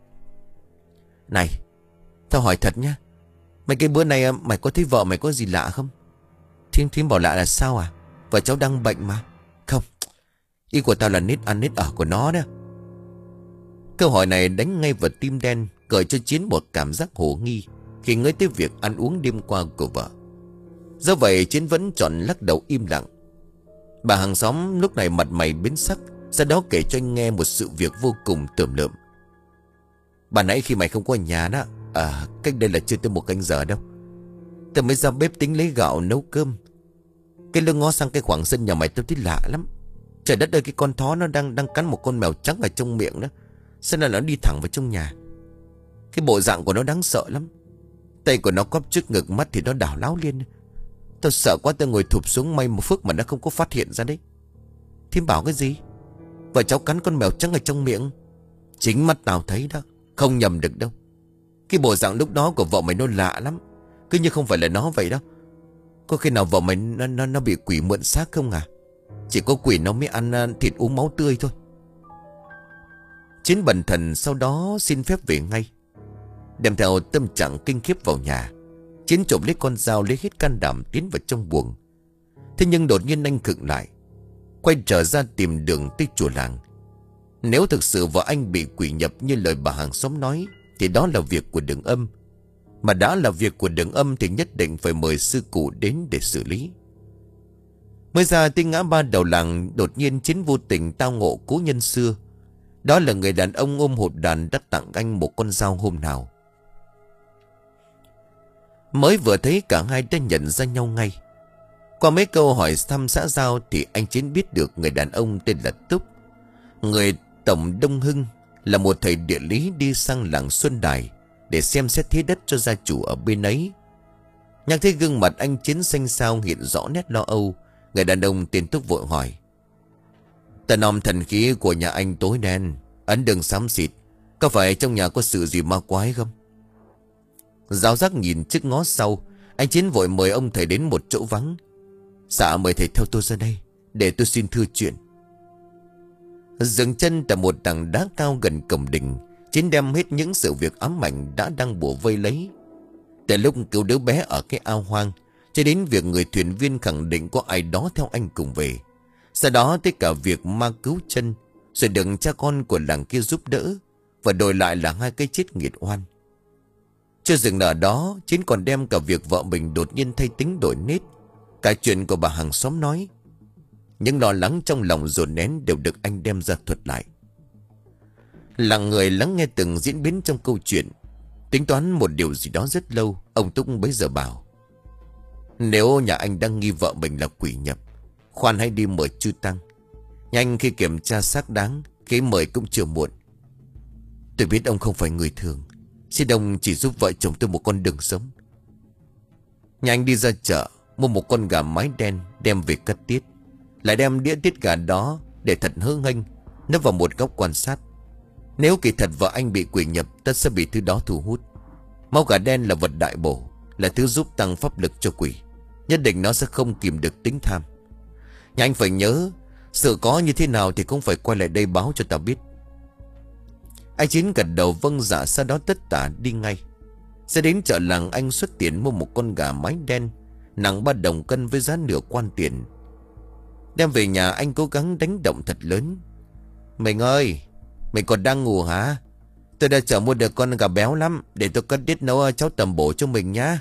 "Này, tao hỏi thật nhá, mấy cái bữa nay mày có thấy vợ mày có gì lạ không?" "Thím thím bảo lạ là sao à? Vợ cháu đang bệnh mà." "Không, ý của tao là nết ăn nết ở của nó đó." Câu hỏi này đánh ngay vào tim đen, gợi cho Chiến một cảm giác hồ nghi khi nghĩ tới việc ăn uống đêm qua của vợ. Do vậy Chiến vẫn chọn lắc đầu im lặng. Bà hàng xóm lúc này mặt mày biến sắc, sau đó kể cho anh nghe một sự việc vô cùng tởm lợm. "Bà nãy khi mày không có ở nhà đó, à, cách đây là chưa tới một canh giờ đâu, tao mới ra bếp tính lấy gạo nấu cơm. Cái lưng ngó sang cái khoảng sân nhà mày tao thấy lạ lắm. Trời đất ơi, cái con thó nó đang đang cắn một con mèo trắng ở trong miệng đó. Sao là nó đi thẳng vào trong nhà. Cái bộ dạng của nó đáng sợ lắm. Tay của nó quắp trước ngực, mắt thì nó đảo láo liên. Tao sợ quá, tao ngồi thụp xuống, may một phước mà nó không có phát hiện ra đấy." "Thím bảo cái gì? Vợ cháu cắn con mèo trắng ở trong miệng?" "Chính mắt tao thấy đó, không nhầm được đâu. Cái bộ dạng lúc đó của vợ mày nó lạ lắm. Cứ như không phải là nó vậy đó. Có khi nào vợ mày nó, nó, nó bị quỷ mượn xác không à? Chỉ có quỷ nó mới ăn thịt uống máu tươi thôi. Chiến bần thần sau đó xin phép về ngay. Đem theo tâm trạng kinh khiếp vào nhà, Chiến trộm lấy con dao, lấy hết can đảm tiến vào trong buồng. Thế nhưng đột nhiên anh khựng lại, quay trở ra tìm đường tới chùa làng. Nếu thực sự vợ anh bị quỷ nhập như lời bà hàng xóm nói, thì đó là việc của Đường Âm. Mà đã là việc của Đường Âm thì nhất định phải mời sư cụ đến để xử lý. Mới ra tới ngã ba đầu làng, đột nhiên Chiến vô tình tao ngộ cố nhân xưa. Đó là người đàn ông ôm hộp đàn đã tặng anh một con dao hôm nào. Mới vừa thấy cả hai đã nhận ra nhau ngay. Qua mấy câu hỏi thăm xã giao thì anh Chiến biết được người đàn ông tên là Túc, người tổng Đông Hưng, là một thầy địa lý đi sang làng Xuân Đài để xem xét thế đất cho gia chủ ở bên ấy. Nhắc thấy gương mặt anh Chiến xanh xao hiện rõ nét lo âu, người đàn ông tên Túc vội hỏi: "Tà nom thần khí của nhà anh tối đen, ấn đường xám xịt, có phải trong nhà có sự gì ma quái không?" Giáo giác nhìn trước ngó sau, anh Chiến vội mời ông thầy đến một chỗ vắng. "Dạ mời thầy theo tôi ra đây, để tôi xin thưa chuyện." Dừng chân tại một tảng đá cao gần cổng đình, Chiến đem hết những sự việc ám ảnh đã đang bủa vây lấy. Từ lúc cứu đứa bé ở cái ao hoang, cho đến việc người thuyền viên khẳng định có ai đó theo anh cùng về, sau đó tới cả việc ma cứu chân, rồi được cha con của làng kia giúp đỡ, và đổi lại là hai cái chết nghiệt oan. Chưa dừng ở đó, Chiến còn đem cả việc vợ mình đột nhiên thay tính đổi nết, cả chuyện của bà hàng xóm nói. Những lo lắng trong lòng dồn nén đều được anh đem ra thuật lại. Lặng người lắng nghe từng diễn biến trong câu chuyện, tính toán một điều gì đó rất lâu. Ông Túc bấy giờ bảo: "Nếu nhà anh đang nghi vợ mình là quỷ nhập, khoan hãy đi mời chư tăng. Nhanh khi kiểm tra xác đáng, khi mời cũng chưa muộn. Tôi biết ông không phải người thường, xin ông chỉ giúp vợ chồng tôi một con đường sống." Nhà anh đi ra chợ mua một con gà mái đen, đem về cắt tiết, lại đem đĩa tiết gà đó để thật hớ hênh nấp vào một góc quan sát. Nếu kỳ thật vợ anh bị quỷ nhập, tất sẽ bị thứ đó thu hút. Máu gà đen là vật đại bổ, là thứ giúp tăng pháp lực cho quỷ, nhất định nó sẽ không kìm được tính tham. Nhưng anh phải nhớ, sự có như thế nào thì cũng phải quay lại đây báo cho ta biết. Anh Chiến gật đầu vâng dạ, sau đó tất tả đi ngay. Sẽ đến chợ làng, anh xuất tiền mua một con gà mái đen nặng ba đồng cân với giá nửa quan tiền. Đem về nhà anh cố gắng đánh động thật lớn: "Mình ơi, mình còn đang ngủ hả? Tôi đã chợ mua được con gà béo lắm, để tôi cắt tiết nấu cháo tầm bổ cho mình nhá."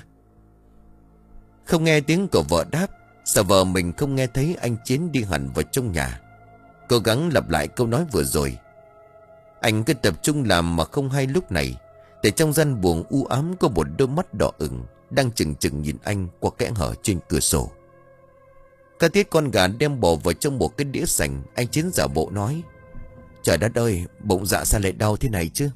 Không nghe tiếng của vợ đáp, sợ vợ mình không nghe thấy, anh Chiến đi hẳn vào trong nhà, cố gắng lặp lại câu nói vừa rồi. Anh cứ tập trung làm mà không hay lúc này, để trong gian buồng u ám có một đôi mắt đỏ ửng đang chừng chừng nhìn anh qua kẽ hở trên cửa sổ. Cả tiết con gà đem bỏ vào trong một cái đĩa sành, anh Chiến giả bộ nói: "Trời đất ơi, bụng dạ sao lại đau thế này chứ?"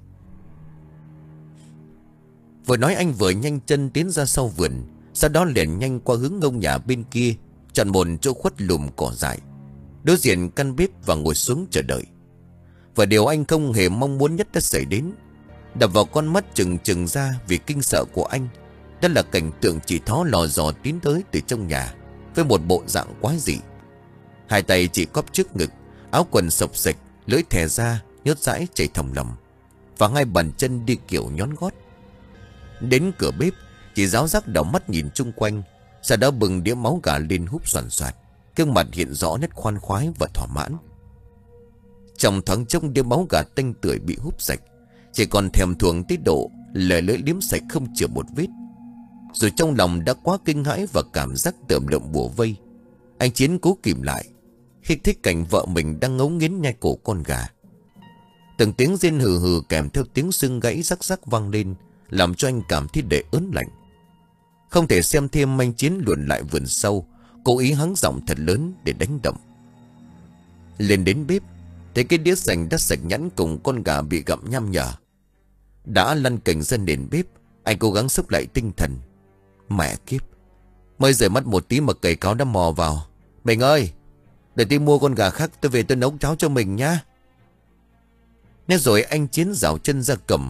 Vừa nói anh vừa nhanh chân tiến ra sau vườn, sau đó liền nhanh qua hướng ngông nhà bên kia, chọn một chỗ khuất lùm cỏ dại, đối diện căn bếp và ngồi xuống chờ đợi. Và điều anh không hề mong muốn nhất đã xảy đến. Đập vào con mắt trừng trừng ra vì kinh sợ của anh, đó là cảnh tượng chị Thó lò dò tiến tới từ trong nhà với một bộ dạng quái dị. Hai tay chị cóp trước ngực, áo quần sộc sạch, lưỡi thè ra nhớt dãi chảy thòng lòng, và hai bàn chân đi kiểu nhón gót. Đến cửa bếp, chị giáo giác đảo mắt nhìn chung quanh, sau đó bừng đĩa máu gà lên húp xoàn xoạt, gương mặt hiện rõ nét khoan khoái và thỏa mãn. Trong thoáng chốc đĩa máu gà tanh tưởi bị húp sạch, chỉ còn thèm thuồng tới độ lưỡi lưỡi liếm sạch không chừa một vết. Rồi trong lòng đã quá kinh hãi và cảm giác tởm lợm bủa vây, anh Chiến cố kìm lại khi thấy cảnh vợ mình đang ngấu nghiến nhai cổ con gà. Từng tiếng rên hừ hừ kèm theo tiếng xương gãy rắc rắc vang lên, làm cho anh cảm thấy để ớn lạnh. Không thể xem thêm, anh Chiến luồn lại vườn sâu, cố ý hắng giọng thật lớn để đánh động. Lên đến bếp, thấy cái đĩa sành đã sạch nhẵn cùng con gà bị gặm nham nhở. Đã lăn cành ra nền bếp, anh cố gắng xốc lại tinh thần. Mẹ kiếp, mới rời mắt một tí mà cầy cáo đã mò vào. "Mình ơi, để tôi mua con gà khác, tôi về tôi nấu cháo cho mình nhá." Nên rồi anh Chiến rảo chân ra cầm,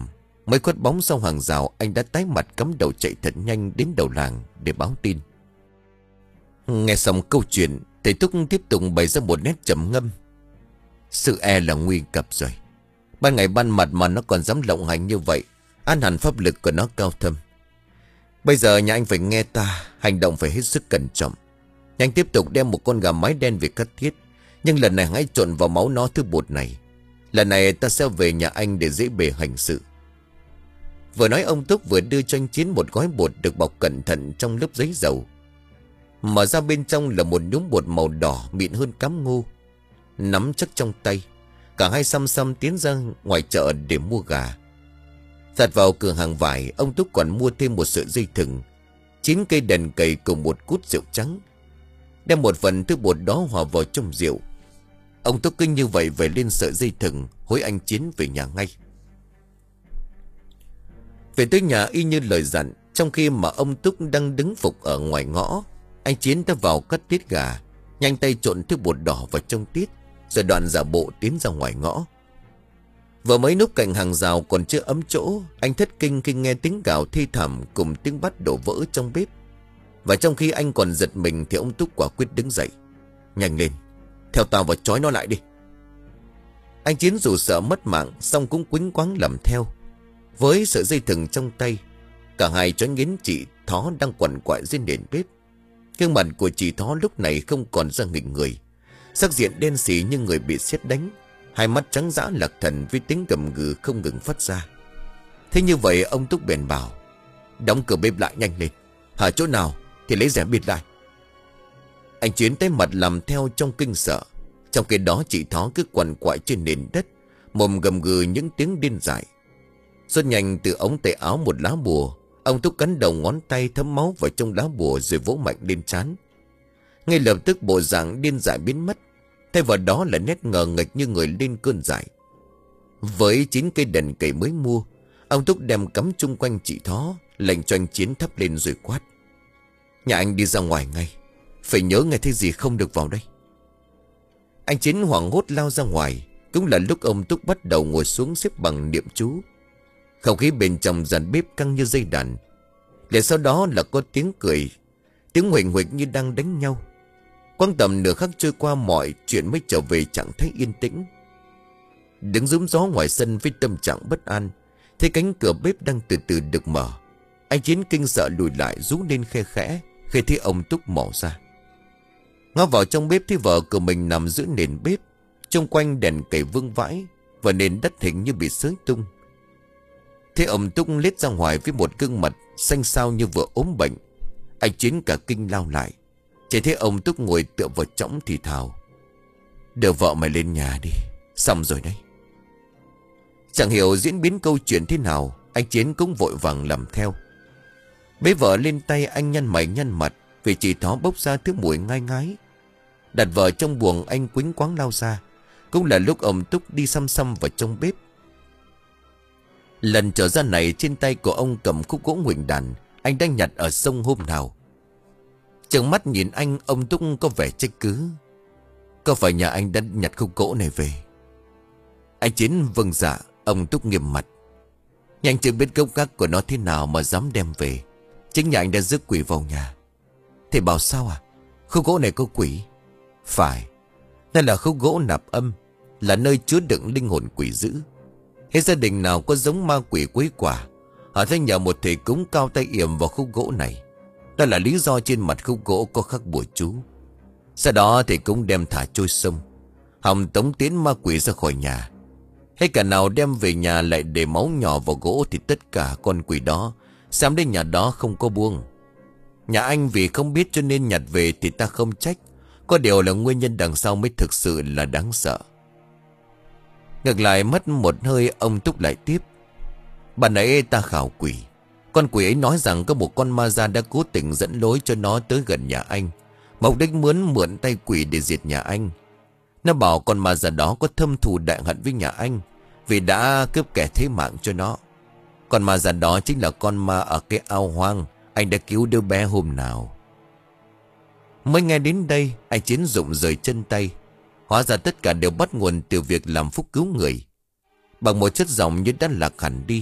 Mới khuất bóng sau hàng rào, anh đã tái mặt cắm đầu chạy thật nhanh đến đầu làng để báo tin. Nghe xong câu chuyện, thầy Túc tiếp tục bày ra một nét trầm ngâm. Sự e là nguy cập rồi. Ban ngày ban mặt mà nó còn dám lộng hành như vậy, ăn hẳn pháp lực của nó cao thâm. Bây giờ nhà anh phải nghe ta, hành động phải hết sức cẩn trọng. Nhà anh tiếp tục đem một con gà mái đen về cắt thiết, nhưng lần này hãy trộn vào máu nó thứ bột này. Lần này ta sẽ về nhà anh để dễ bề hành sự. Vừa nói ông Túc vừa đưa cho anh Chiến một gói bột được bọc cẩn thận trong lớp giấy dầu. Mở ra bên trong là một nhúm bột màu đỏ mịn hơn cám ngô. Nắm chắc trong tay, cả hai xăm xăm tiến ra ngoài chợ để mua gà. Thật vào cửa hàng vải, ông Túc còn mua thêm một sợi dây thừng, chín cây đèn cầy cùng một cút rượu trắng. Đem một phần thứ bột đó hòa vào trong rượu. Ông Túc kinh như vậy về lên sợi dây thừng, hối anh Chiến về nhà ngay. Về tới nhà y như lời dặn, trong khi mà ông Túc đang đứng phục ở ngoài ngõ, anh Chiến đã vào cắt tiết gà, nhanh tay trộn thứ bột đỏ vào trong tiết, rồi đoạn giả bộ tiến ra ngoài ngõ. Vừa mới núp cạnh hàng rào còn chưa ấm chỗ, anh thất kinh khi nghe tiếng gào thi thảm cùng tiếng bát đổ vỡ trong bếp. Và trong khi anh còn giật mình thì ông Túc quả quyết đứng dậy. Nhanh lên, theo tao và trói nó lại đi. Anh Chiến dù sợ mất mạng, xong cũng quýnh quáng làm theo. Với sợi dây thừng trong tay, cả hai trói nghiến chị Thó đang quằn quại dưới nền bếp. Gương mặt của chị Thó lúc này không còn ra nghịch người, sắc diện đen xì như người bị sét đánh, hai mắt trắng dã lạc thần với tiếng gầm gừ không ngừng phát ra. Thế như vậy ông Túc bèn bảo: đóng cửa bếp lại nhanh lên, hở chỗ nào thì lấy rèm bịt lại. Anh Chiến tái mặt làm theo trong kinh sợ. Trong khi đó chị Thó cứ quằn quại trên nền đất, mồm gầm gừ những tiếng điên dại. Rất nhanh từ ống tay áo một lá bùa, ông Túc cắn đầu ngón tay thấm máu vào trong lá bùa rồi vỗ mạnh lên trán. Ngay lập tức bộ dạng điên dại biến mất, thay vào đó là nét ngờ nghệch như người lên cơn dại. Với chín cây đèn cầy mới mua, ông Túc đem cắm chung quanh chị Thó, lệnh cho anh Chiến thắp lên rồi quát: nhà anh đi ra ngoài ngay, phải nhớ nghe thấy gì không được vào đây. Anh Chiến hoảng hốt lao ra ngoài. Cũng là lúc ông Túc bắt đầu ngồi xuống xếp bằng niệm chú. Không khí bên trong dàn bếp căng như dây đàn. Để sau đó là có tiếng cười, tiếng huỳnh huỳnh như đang đánh nhau. Quang tầm nửa khắc trôi qua, mọi chuyện mới trở về trạng thái yên tĩnh. Đứng rúm gió ngoài sân với tâm trạng bất an, thấy cánh cửa bếp đang từ từ được mở. Anh Chiến kinh sợ lùi lại, rú lên khe khẽ khi thấy ông Túc mò ra. Ngó vào trong bếp thấy vợ của mình nằm giữa nền bếp, xung quanh đèn cầy vương vãi và nền đất hình như bị xới tung. Thế ông Túc lết ra ngoài với một gương mặt xanh xao như vừa ốm bệnh. Anh Chiến cả kinh lao lại, chỉ thấy ông Túc ngồi tựa vào chõng thì thào: đưa vợ mày lên nhà đi, xong rồi đấy. Chẳng hiểu diễn biến câu chuyện thế nào, anh Chiến cũng vội vàng làm theo. Bế vợ lên tay, anh nhăn mày nhăn mặt vì chị Thó bốc ra thứ mùi ngai ngái. Đặt vợ trong buồng, anh quýnh quáng lao ra. Cũng là lúc ông Túc đi xăm xăm vào trong bếp. Lần trở ra này, trên tay của ông cầm khúc gỗ huỳnh đàn anh đang nhặt ở sông hôm nào. Trừng mắt nhìn anh, ông Túc có vẻ trách cứ: có phải nhà anh đã nhặt khúc gỗ này về? Anh Chiến vâng dạ. Ông Túc nghiêm mặt: nhanh chưa biết gốc gác của nó thế nào mà dám đem về. Chính nhà anh đã rước quỷ vào nhà. Thầy bảo sao à? Khúc gỗ này có quỷ? Phải, đây là khúc gỗ nạp âm, là nơi chứa đựng linh hồn quỷ dữ. Hết gia đình nào có giống ma quỷ quấy quả, họ sẽ nhờ một thầy cúng cao tay yểm vào khúc gỗ này. Đó là lý do trên mặt khúc gỗ có khắc bùa chú. Sau đó thầy cúng đem thả trôi sông, hòng tống tiến ma quỷ ra khỏi nhà. Hay cả nào đem về nhà lại để máu nhỏ vào gỗ thì tất cả con quỷ đó dám đến nhà đó không có buông. Nhà anh vì không biết cho nên nhặt về thì ta không trách. Có điều là nguyên nhân đằng sau mới thực sự là đáng sợ. Ngược lại mất một hơi, ông Túc lại tiếp: bà nãy ta khảo quỷ. Con quỷ ấy nói rằng có một con ma da đã cố tình dẫn lối cho nó tới gần nhà anh, mục đích muốn mượn tay quỷ để diệt nhà anh. Nó bảo con ma da đó có thâm thù đại hận với nhà anh vì đã cướp kẻ thế mạng cho nó. Con ma da đó chính là con ma ở cái ao hoang anh đã cứu đứa bé hôm nào. Mới nghe đến đây, anh Chiến rụng rời chân tay. Hóa ra tất cả đều bắt nguồn từ việc làm phúc cứu người. Bằng một chất giọng như đã lạc hẳn đi,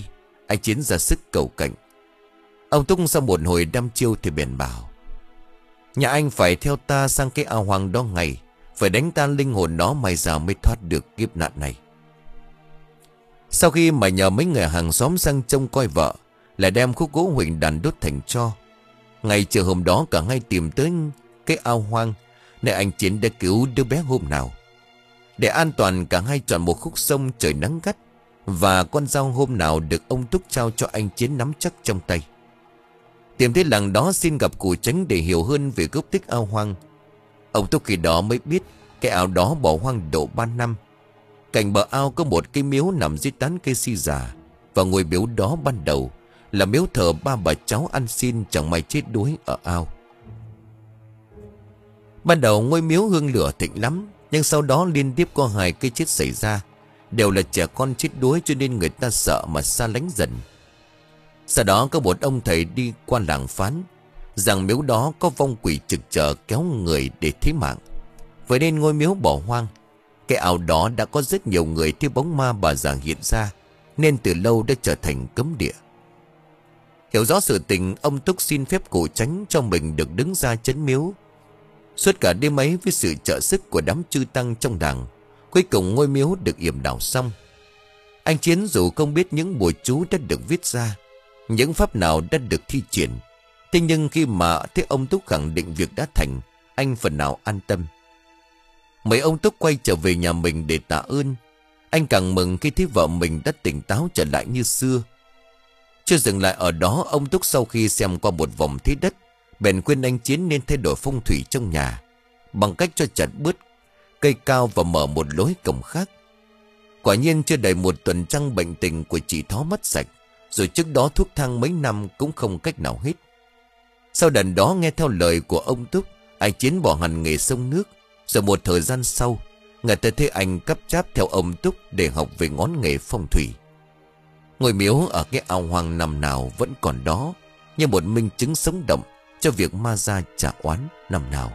Anh Chiến ra sức cầu cạnh. Ông Túc sau một hồi đăm chiêu thì bèn bảo: nhà anh phải theo ta sang cái ao hoang đó ngay, phải đánh tan linh hồn nó may ra mới thoát được kiếp nạn này. Sau khi mà nhờ mấy người hàng xóm sang trông coi vợ, lại đem khúc gỗ huỳnh đàn đốt thành tro. Ngày chiều hôm đó cả hai tìm tới cái ao hoang nơi anh Chiến đã cứu đứa bé hôm nào. Để an toàn cả hai chọn một khúc sông trời nắng gắt, và con dao hôm nào được ông Túc trao cho anh Chiến nắm chắc trong tay. Tìm tới làng đó xin gặp cụ Tránh để hiểu hơn về gốc tích ao hoang. Ông Túc khi đó mới biết cái ao đó bỏ hoang độ ba năm. Cạnh bờ ao có một cây miếu nằm dưới tán cây si già, và ngôi miếu đó ban đầu là miếu thờ ba bà cháu ăn xin chẳng may chết đuối ở ao. Ban đầu ngôi miếu hương lửa thịnh lắm, nhưng sau đó liên tiếp có hai cái chết xảy ra, đều là trẻ con chết đuối, cho nên người ta sợ mà xa lánh dần. Sau đó có một ông thầy đi qua làng phán rằng miếu đó có vong quỷ trực chờ kéo người để thế mạng, vậy nên ngôi miếu bỏ hoang. Cái ao đó đã có rất nhiều người thấy bóng ma bà già hiện ra, nên từ lâu đã trở thành cấm địa. Hiểu rõ sự tình, ông Túc xin phép cụ Tránh cho mình được đứng ra trấn miếu. Suốt cả đêm ấy, với sự trợ sức của đám chư tăng trong làng, cuối cùng ngôi miếu được yểm đào xong. Anh Chiến dù không biết những bùa chú đã được viết ra, những pháp nào đã được thi triển, thế nhưng khi mà thấy ông Túc khẳng định việc đã thành, anh phần nào an tâm. Mấy ông Túc quay trở về nhà mình để tạ ơn. Anh càng mừng khi thấy vợ mình đã tỉnh táo trở lại như xưa. Chưa dừng lại ở đó, ông Túc sau khi xem qua một vòng thế đất, bèn khuyên anh Chiến nên thay đổi phong thủy trong nhà bằng cách cho chặt bớt cây cao và mở một lối cổng khác. Quả nhiên chưa đầy một tuần trăng bệnh tình của chị Thó mất sạch, rồi trước đó thuốc thang mấy năm cũng không cách nào hết. Sau lần đó nghe theo lời của ông Túc, anh Chiến bỏ hẳn nghề sông nước. Rồi một thời gian sau, người ta thấy anh cấp cháp theo ông Túc để học về ngón nghề phong thủy. Ngôi miếu ở cái ao hoang năm nào vẫn còn đó, như một minh chứng sống động cho việc ma gia trả oán năm nào.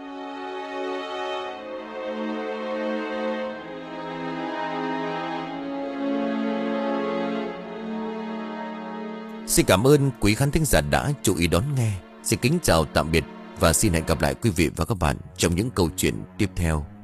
Xin cảm ơn quý khán thính giả đã chú ý đón nghe. Xin kính chào tạm biệt và xin hẹn gặp lại quý vị và các bạn trong những câu chuyện tiếp theo.